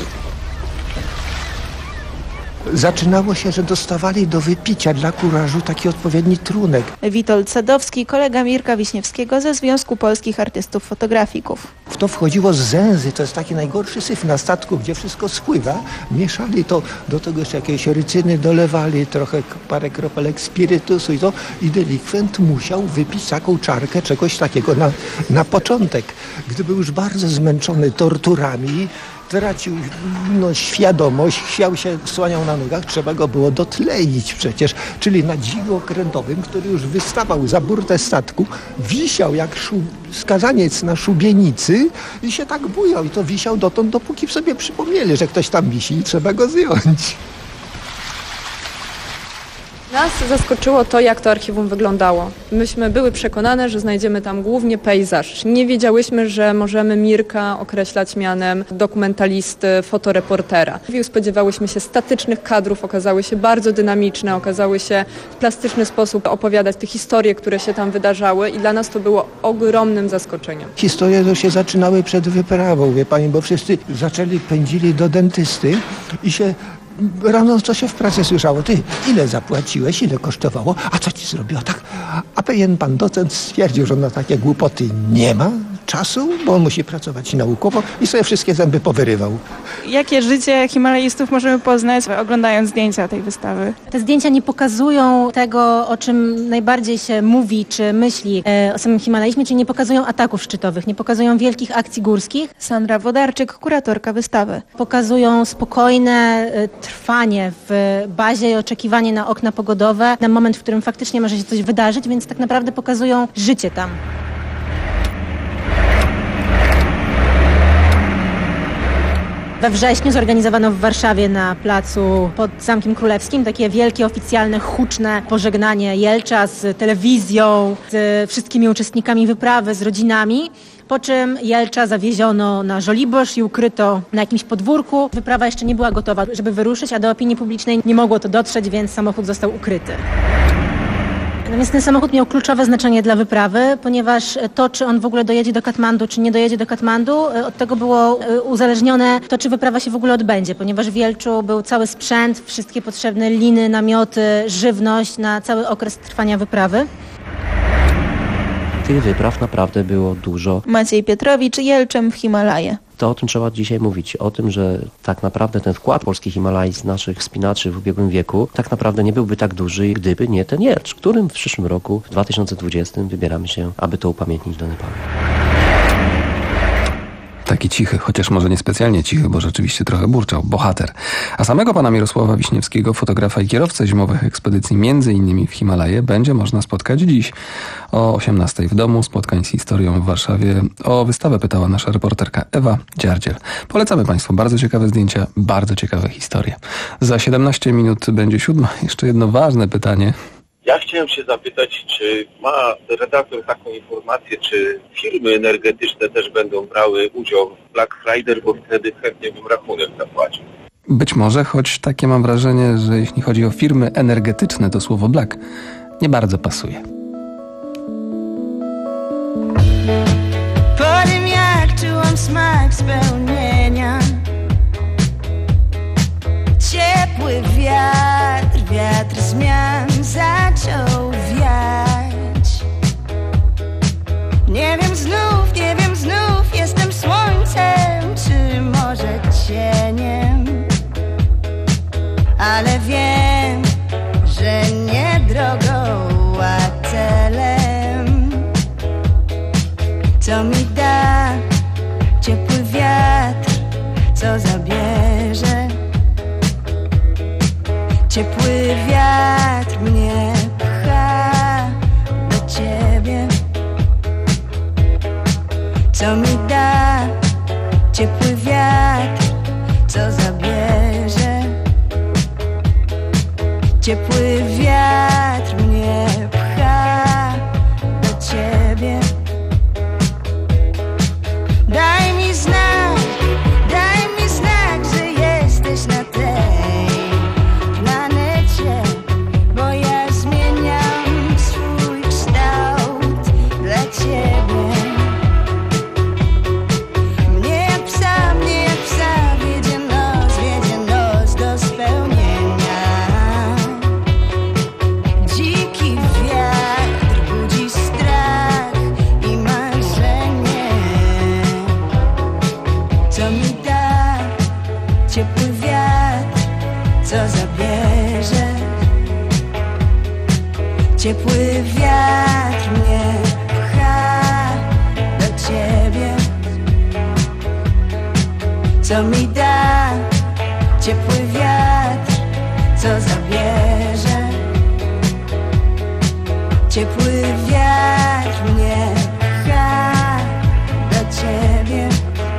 Zaczynało się, że dostawali do wypicia dla kurażu taki odpowiedni trunek. Witold Sadowski, kolega Mirka Wiśniewskiego ze Związku Polskich Artystów Fotografików. W to wchodziło z zęzy, to jest taki najgorszy syf na statku, gdzie wszystko spływa. Mieszali to, do tego jeszcze jakieś rycyny dolewali, trochę parę kropelek spirytusu i to. I delikwent musiał wypić taką czarkę czegoś takiego na, na początek. Gdy był już bardzo zmęczony torturami, tracił no, świadomość, chwiał się, słaniał na nogach, trzeba go było dotleić przecież. Czyli na dźwigu okrętowym, który już wystawał za burtę statku, wisiał jak szub, skazaniec na szubienicy i się tak bujał. I to wisiał dotąd, dopóki sobie przypomnieli, że ktoś tam wisi i trzeba go zdjąć. Nas zaskoczyło to, jak to archiwum wyglądało. Myśmy były przekonane, że znajdziemy tam głównie pejzaż. Nie wiedziałyśmy, że możemy Mirka określać mianem dokumentalisty, fotoreportera. Spodziewałyśmy się statycznych kadrów, okazały się bardzo dynamiczne, okazały się w plastyczny sposób opowiadać te historie, które się tam wydarzały i dla nas to było ogromnym zaskoczeniem. Historie to się zaczynały przed wyprawą, wie pani, bo wszyscy zaczęli, pędzili do dentysty i się rano co się w pracy słyszało, ty ile zapłaciłeś, ile kosztowało, a co ci zrobiło tak? A pewien pan docent stwierdził, że na takie głupoty nie ma czasu, bo on musi pracować naukowo i sobie wszystkie zęby powyrywał. Jakie życie Himalajistów możemy poznać, oglądając zdjęcia tej wystawy? Te zdjęcia nie pokazują tego, o czym najbardziej się mówi czy myśli e, o samym Himalajzmie, czyli nie pokazują ataków szczytowych, nie pokazują wielkich akcji górskich. Sandra Wodarczyk, kuratorka wystawy. Pokazują spokojne e, trwanie w bazie i oczekiwanie na okna pogodowe, na moment, w którym faktycznie może się coś wydarzyć, więc tak naprawdę pokazują życie tam. We wrześniu zorganizowano w Warszawie na placu pod Zamkiem Królewskim takie wielkie, oficjalne, huczne pożegnanie Jelcza z telewizją, z wszystkimi uczestnikami wyprawy, z rodzinami. Po czym Jelcza zawieziono na Żoliborz i ukryto na jakimś podwórku. Wyprawa jeszcze nie była gotowa, żeby wyruszyć, a do opinii publicznej nie mogło to dotrzeć, więc samochód został ukryty. Natomiast ten samochód miał kluczowe znaczenie dla wyprawy, ponieważ to, czy on w ogóle dojedzie do Katmandu, czy nie dojedzie do Katmandu, od tego było uzależnione to, czy wyprawa się w ogóle odbędzie, ponieważ w Jelczu był cały sprzęt, wszystkie potrzebne liny, namioty, żywność na cały okres trwania wyprawy. Tych wypraw naprawdę było dużo. Maciej Pietrowicz, Jelczem w Himalaje. To o tym trzeba dzisiaj mówić, o tym, że tak naprawdę ten wkład polskich Himalajs, naszych wspinaczy w ubiegłym wieku, tak naprawdę nie byłby tak duży, gdyby nie ten Jelcz, którym w przyszłym roku, w dwa tysiące dwudziestym, wybieramy się, aby to upamiętnić do Nepalu. Taki cichy, chociaż może niespecjalnie cichy, bo rzeczywiście trochę burczał, bohater. A samego pana Mirosława Wiśniewskiego, fotografa i kierowcę zimowych ekspedycji, między innymi w Himalaje, będzie można spotkać dziś o osiemnastej w Domu Spotkań z Historią w Warszawie. O wystawę pytała nasza reporterka Ewa Dziardziel. Polecamy państwu bardzo ciekawe zdjęcia, bardzo ciekawe historie. Za siedemnaście minut będzie siódma. Jeszcze jedno ważne pytanie. Ja chciałem się zapytać, czy ma redaktor taką informację, czy firmy energetyczne też będą brały udział w Black Friday, bo wtedy chętnie bym rachunek zapłacił. Być może, choć takie mam wrażenie, że jeśli chodzi o firmy energetyczne, to słowo black nie bardzo pasuje. Po tym jak czułam smak spełnienia, ciepły wiatr, wiatr zmian zaczął wiać. Nie wiem znów, nie wiem znów, jestem słońcem, czy może cieniem, ale wiem, że nie drogą, a celem. Co mi da ciepły wiatr, co zabierze? Ciepły wiatr mnie pcha do ciebie. Co mi da ciepły wiatr, co zabierze? Ciepły wiatr mnie pcha do ciebie. Daj mi znak, daj mi znak, że jesteś na tej planecie, bo ja zmieniam swój kształt dla ciebie. Mnie jak psa, mnie jak psa wiedzie nos, wiedzie nos do spełnienia. Dziki wiatr budzi strach i marzenie. Co mi da ciepły wiatr, co zabierze? Ciepły wiatr mnie pcha do ciebie. Co mi da ciepły wiatr, co zabierze? Ciepły wiatr mnie pcha do ciebie.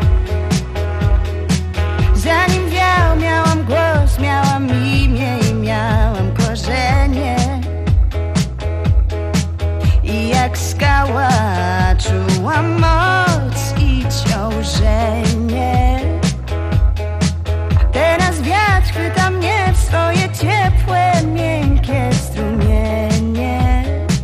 Zanim wiał, miałam głos, miałam imię i miałam korzenie. I jak skała czułam moc i ciążenie. Teraz wiatr chwyta mnie w swoje ciepłe, miękkie strumienie.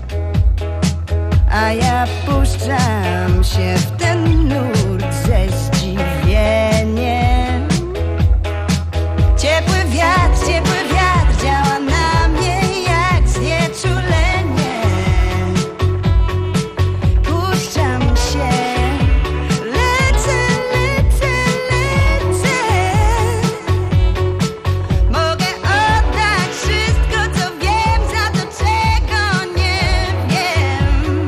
A ja puszczam się w ten nurt ze zdziwieniem. Ciepły wiatr, ciepły wiatr działa na mnie jak znieczulenie. Puszczam się, lecę, lecę, lecę. Mogę oddać wszystko, co wiem, za to, czego nie wiem.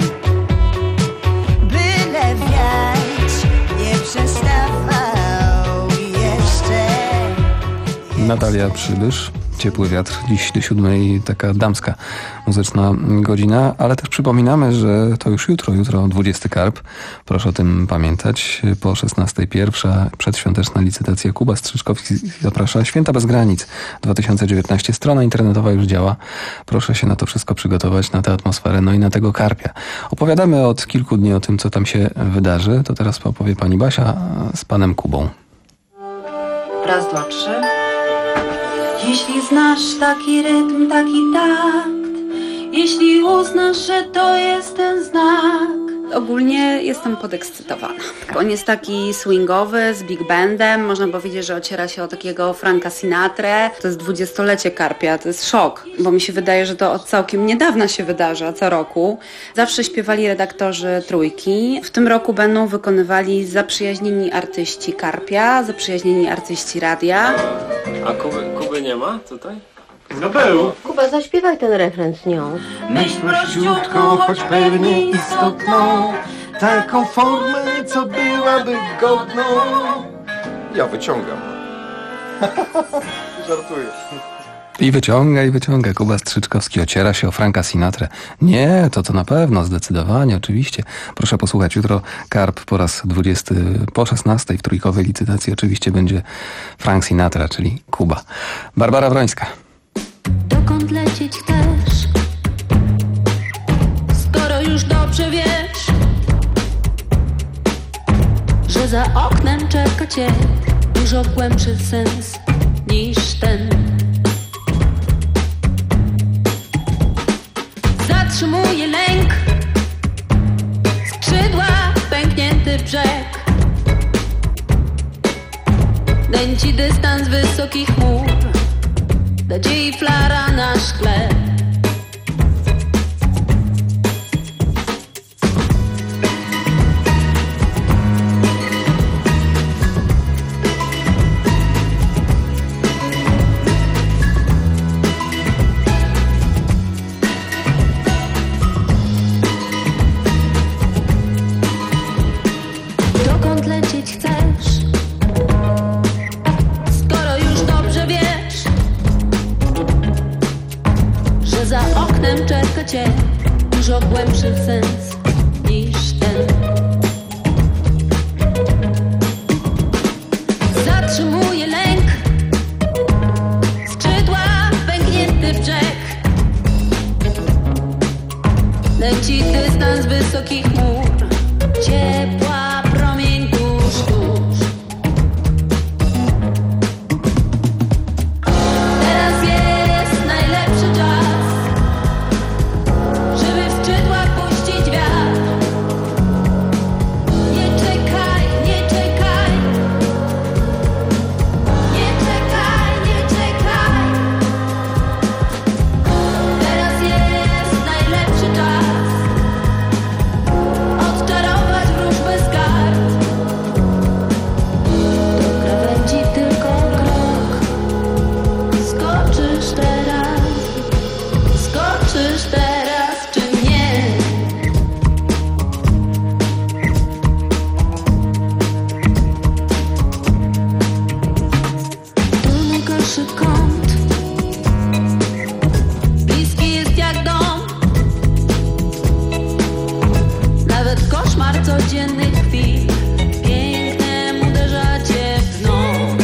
Byle wiatr nie przestawał jeszcze. Natalia Przybysz Ciepły wiatr, dziś do siódmej taka damska muzyczna godzina, ale też przypominamy, że to już jutro, jutro dwudziesty karp. Proszę o tym pamiętać. Po szesnastej pierwsza przedświąteczna licytacja. Kuba Strzyczkowski zaprasza. Święta bez granic dwa tysiące dziewiętnaście. Strona internetowa już działa. Proszę się na to wszystko przygotować, na tę atmosferę, no i na tego karpia. Opowiadamy od kilku dni o tym, co tam się wydarzy. To teraz opowie pani Basia z panem Kubą. Raz, dwa, trzy. Jeśli znasz taki rytm, taki takt, jeśli uznasz, że to jest ten znak. Ogólnie jestem podekscytowana. On jest taki swingowy, z big bandem. Można powiedzieć, że ociera się o takiego Franka Sinatrę. To jest dwudziestolecie karpia, to jest szok, bo mi się wydaje, że to od całkiem niedawna się wydarza, co roku. Zawsze śpiewali redaktorzy Trójki. W tym roku będą wykonywali zaprzyjaźnieni artyści karpia, zaprzyjaźnieni artyści radia. A Kuby, Kuby nie ma tutaj? No był. Kuba, zaśpiewaj ten refren z nią. Myśl prościutką, choć pewnie istotną, taką formę, co byłaby godną. Ja wyciągam. Żartuję. I wyciąga, i wyciąga. Kuba Strzyczkowski ociera się o Franka Sinatrę. Nie, to to na pewno, zdecydowanie, oczywiście. Proszę posłuchać, jutro karp po raz dwudziesty, po szesnastej w trójkowej licytacji oczywiście będzie Frank Sinatra, czyli Kuba. Barbara Wrońska. Dokąd lecieć chcesz, skoro już dobrze wiesz, że za oknem czeka cię dużo głębszy sens niż ten. Zatrzymuje lęk, skrzydła, pęknięty brzeg, nęci dystans wysokich chmur, nadziei flara na szkle. Dokąd lecieć chcesz, skoro już dobrze wiesz, że za oknem czeka cię dużo głębszy sens niż ten. Zatrzymuje lęk, skrzydła, pęknięty brzeg, leci dystans wysokich chmur, ciepła promień tuż, tuż. Teraz jest najlepszy czas, żeby w skrzydłach puścić wiatr. Nie czekaj, nie czekaj, nie czekaj, nie czekaj. Teraz jest najlepszy czas, odczarować wróżbę z kart. Do krawędzi tylko krok, skoczysz teraz, skoczysz teraz czy nie? To najgorszy kąt, bliski jest jak dom, nawet koszmar codziennych chwil pięknem uderza cię w dno.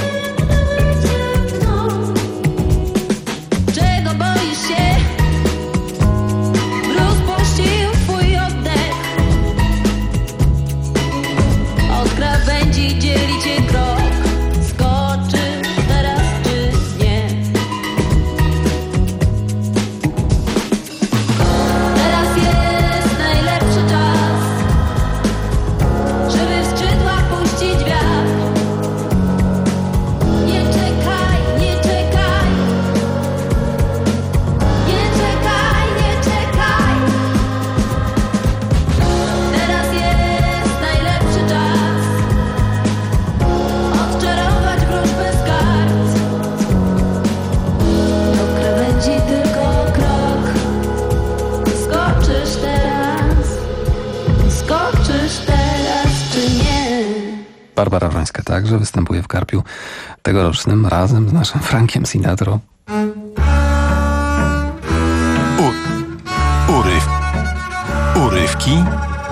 Czego boisz się? Mróz puścił twój oddech, od krawędzi dzieli cię krok, skoczysz teraz czy nie? Teraz jest najlepszy czas, żeby w skrzydłach puścić wiatr. Nie czekaj, nie czekaj, nie czekaj, nie czekaj. Teraz jest najlepszy czas, odczarować wróżbę z kart. Do krawędzi tylko krok, skoczysz teraz, skoczysz teraz czy nie? Barbara Wrońska także występuje w karpiu tegorocznym razem z naszym Frankiem Sinatrą. Trójki.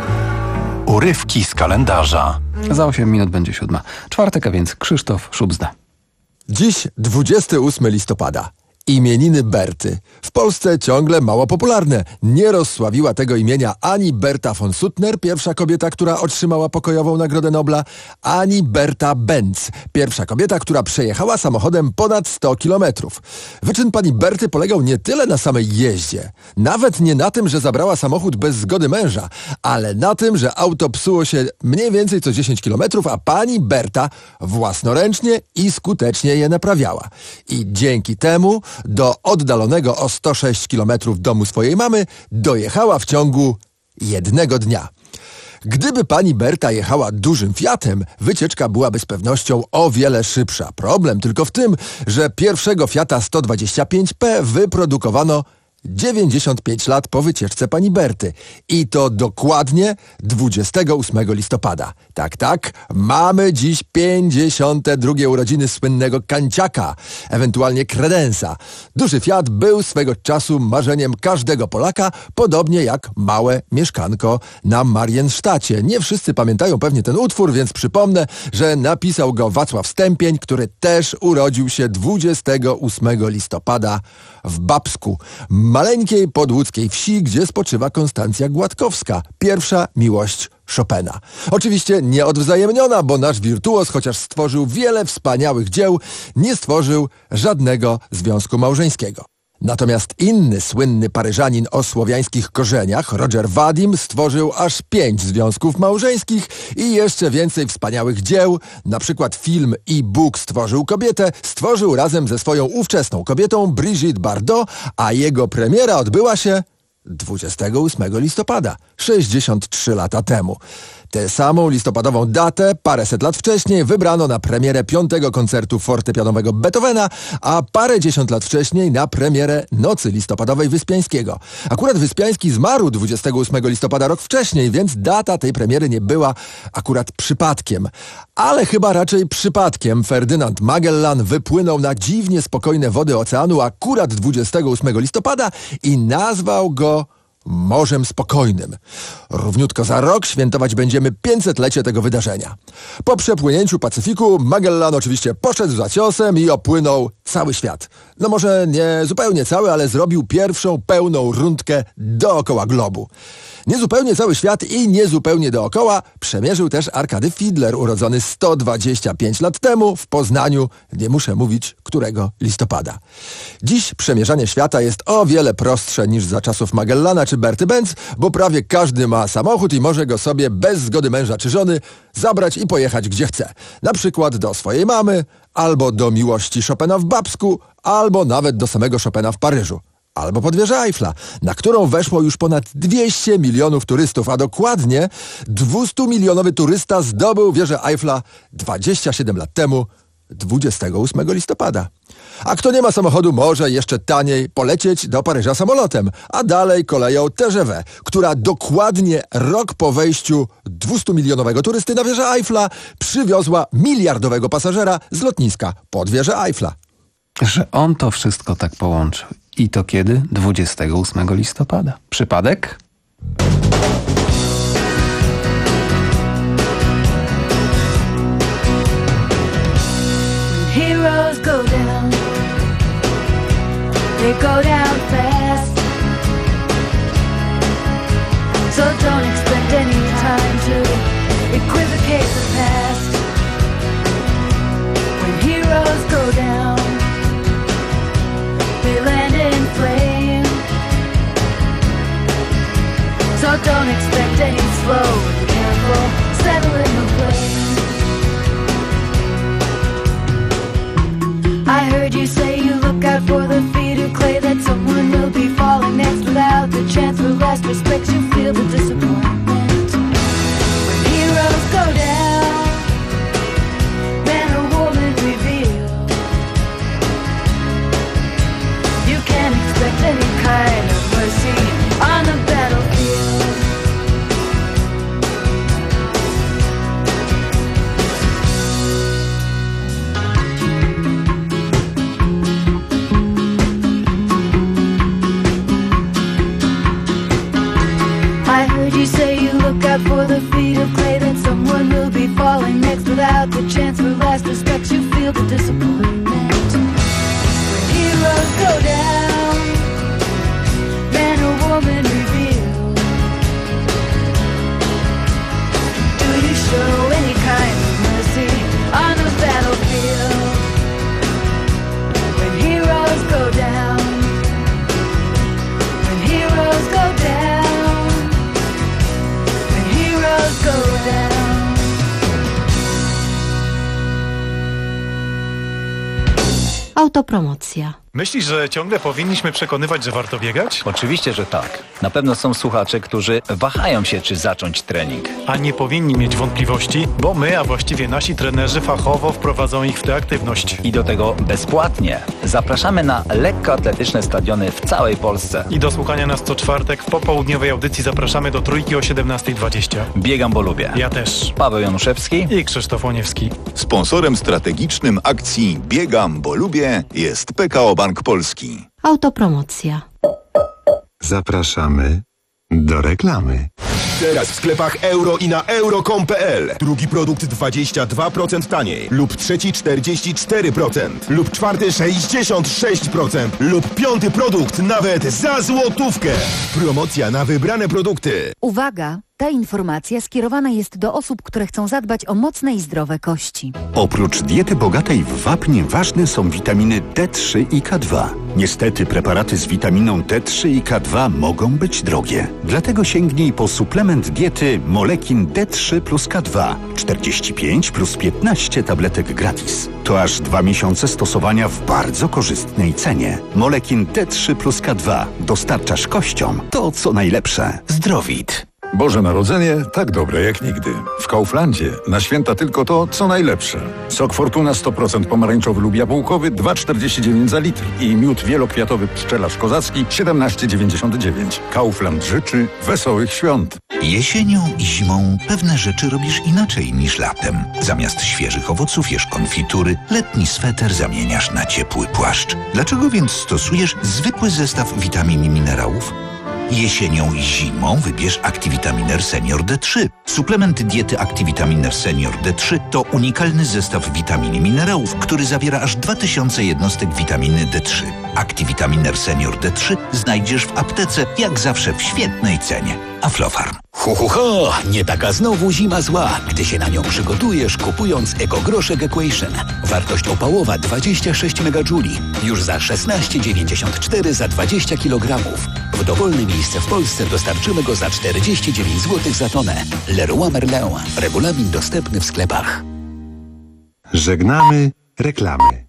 Urywki z kalendarza. Za osiem minut będzie siódma. Czwartek, a więc Krzysztof Szubzda. Dziś dwudziestego ósmego listopada. Imieniny Berty. W Polsce ciągle mało popularne. Nie rozsławiła tego imienia ani Berta von Suttner, pierwsza kobieta, która otrzymała pokojową Nagrodę Nobla, ani Berta Benz, pierwsza kobieta, która przejechała samochodem ponad sto kilometrów. Wyczyn pani Berty polegał nie tyle na samej jeździe, nawet nie na tym, że zabrała samochód bez zgody męża, ale na tym, że auto psuło się mniej więcej co dziesięć kilometrów, a pani Berta własnoręcznie i skutecznie je naprawiała. I dzięki temu do oddalonego o sto sześć kilometrów domu swojej mamy dojechała w ciągu jednego dnia. Gdyby pani Berta jechała dużym Fiatem, wycieczka byłaby z pewnością o wiele szybsza. Problem tylko w tym, że pierwszego Fiata sto dwadzieścia pięć P wyprodukowano dziewięćdziesiąt pięć lat po wycieczce pani Berty. I to dokładnie dwudziestego ósmego listopada. Tak, tak, mamy dziś pięćdziesiąte drugie urodziny słynnego kanciaka, ewentualnie kredensa. Duży Fiat był swego czasu marzeniem każdego Polaka, podobnie jak małe mieszkanko na Mariensztacie. Nie wszyscy pamiętają pewnie ten utwór, więc przypomnę, że napisał go Wacław Stępień, który też urodził się dwudziestego ósmego listopada w Babsku, maleńkiej podłódzkiej wsi, gdzie spoczywa Konstancja Gładkowska, pierwsza miłość Chopina. Oczywiście nieodwzajemniona, bo nasz wirtuoz, chociaż stworzył wiele wspaniałych dzieł, nie stworzył żadnego związku małżeńskiego. Natomiast inny słynny Paryżanin o słowiańskich korzeniach, Roger Vadim, stworzył aż pięć związków małżeńskich i jeszcze więcej wspaniałych dzieł. Na przykład film I Bóg stworzył kobietę stworzył razem ze swoją ówczesną kobietą Brigitte Bardot, a jego premiera odbyła się dwudziestego ósmego listopada, sześćdziesiąt trzy lata temu. Tę samą listopadową datę paręset lat wcześniej wybrano na premierę piątego koncertu fortepianowego Beethovena, a parędziesiąt lat wcześniej na premierę Nocy listopadowej Wyspiańskiego. Akurat Wyspiański zmarł dwudziestego ósmego listopada rok wcześniej, więc data tej premiery nie była akurat przypadkiem. Ale chyba raczej przypadkiem Ferdynand Magellan wypłynął na dziwnie spokojne wody oceanu akurat dwudziestego ósmego listopada i nazwał go Morzem Spokojnym. Równiutko za rok świętować będziemy pięćsetlecie tego wydarzenia. Po przepłynięciu Pacyfiku Magellan oczywiście poszedł za ciosem i opłynął cały świat. No może nie zupełnie cały, ale zrobił pierwszą pełną rundkę dookoła globu. Niezupełnie cały świat i niezupełnie dookoła przemierzył też Arkady Fiedler, urodzony sto dwadzieścia pięć lat temu w Poznaniu, nie muszę mówić, którego listopada. Dziś przemierzanie świata jest o wiele prostsze niż za czasów Magellana czy Berty Benz, bo prawie każdy ma samochód i może go sobie bez zgody męża czy żony zabrać i pojechać gdzie chce. Na przykład do swojej mamy, albo do miłości Chopina w Babsku, albo nawet do samego Chopina w Paryżu. Albo pod wieżę Eiffla, na którą weszło już ponad dwieście milionów turystów, a dokładnie dwustumilionowy turysta zdobył wieżę Eiffla dwadzieścia siedem lat temu, dwudziestego ósmego listopada. A kto nie ma samochodu, może jeszcze taniej polecieć do Paryża samolotem, a dalej koleją T G V, która dokładnie rok po wejściu dwustumilionowego turysty na wieżę Eiffla przywiozła miliardowego pasażera z lotniska pod wieżę Eiffla. Że on to wszystko tak połączył. I to kiedy? dwudziestego ósmego listopada. Przypadek? Heroes go down, they go down fast. So don't expect any time to equivocate the past. When heroes go down, they land in flame. So don't expect any slow and careful settling the flame. I heard you say you look out for the feet of clay, that someone will be look out for the feet of clay, then someone will be falling next without the chance for last respect. You feel the disappointment when heroes go down, man or woman revealed. Do you show any kind of mercy on the battlefield when heroes go down? When heroes go down, when heroes go down. Autopromocja. Myślisz, że ciągle powinniśmy przekonywać, że warto biegać? Oczywiście, że tak. Na pewno są słuchacze, którzy wahają się, czy zacząć trening. A nie powinni mieć wątpliwości, bo my, a właściwie nasi trenerzy fachowo wprowadzą ich w tę aktywność. I do tego bezpłatnie. Zapraszamy na lekkoatletyczne stadiony w całej Polsce. I do słuchania nas co czwartek w popołudniowej audycji zapraszamy do Trójki o siedemnasta dwadzieścia. Biegam, bo lubię. Ja też. Paweł Januszewski i Krzysztof Łoniewski. Sponsorem strategicznym akcji Biegam, bo lubię jest P K O Bank Polski. Autopromocja. Zapraszamy do reklamy. Teraz w sklepach euro i na euro kropka com kropka p l. Drugi produkt dwadzieścia dwa procent taniej. Lub trzeci czterdzieści cztery procent. Lub czwarty sześćdziesiąt sześć procent. Lub piąty produkt nawet za złotówkę. Promocja na wybrane produkty. Uwaga! Ta informacja skierowana jest do osób, które chcą zadbać o mocne i zdrowe kości. Oprócz diety bogatej w wapń ważne są witaminy D trzy i K dwa. Niestety preparaty z witaminą D trzy i K dwa mogą być drogie. Dlatego sięgnij po suplement diety Molekin D trzy plus K dwa. czterdzieści pięć plus piętnaście tabletek gratis. To aż dwa miesiące stosowania w bardzo korzystnej cenie. Molekin D trzy plus K dwa. Dostarczasz kościom to, co najlepsze. Zdrowit. Boże Narodzenie tak dobre jak nigdy. W Kauflandzie na święta tylko to, co najlepsze. Sok Fortuna sto procent pomarańczowy lub jabłkowy dwa czterdzieści dziewięć za litr i miód wielokwiatowy pszczelarz kozacki siedemnaście dziewięćdziesiąt dziewięć. Kaufland życzy wesołych świąt. Jesienią i zimą pewne rzeczy robisz inaczej niż latem. Zamiast świeżych owoców jesz konfitury, letni sweter zamieniasz na ciepły płaszcz. Dlaczego więc stosujesz zwykły zestaw witamin i minerałów? Jesienią i zimą wybierz Activitaminer Senior D trzy. Suplement diety Activitaminer Senior D trzy to unikalny zestaw witamin i minerałów, który zawiera aż dwa tysiące jednostek witaminy D trzy. Activitaminer Senior D trzy znajdziesz w aptece, jak zawsze w świetnej cenie. Aflofarm. Hu, hu, ho! Nie taka znowu zima zła, gdy się na nią przygotujesz, kupując Ekogroszek Equation. Wartość opałowa dwadzieścia sześć megajuli. Już za szesnaście dziewięćdziesiąt cztery za dwadzieścia kilogramów. W dowolne miejsce w Polsce dostarczymy go za czterdzieści dziewięć złotych za tonę. Leroy Merlin. Regulamin dostępny w sklepach. Żegnamy reklamy.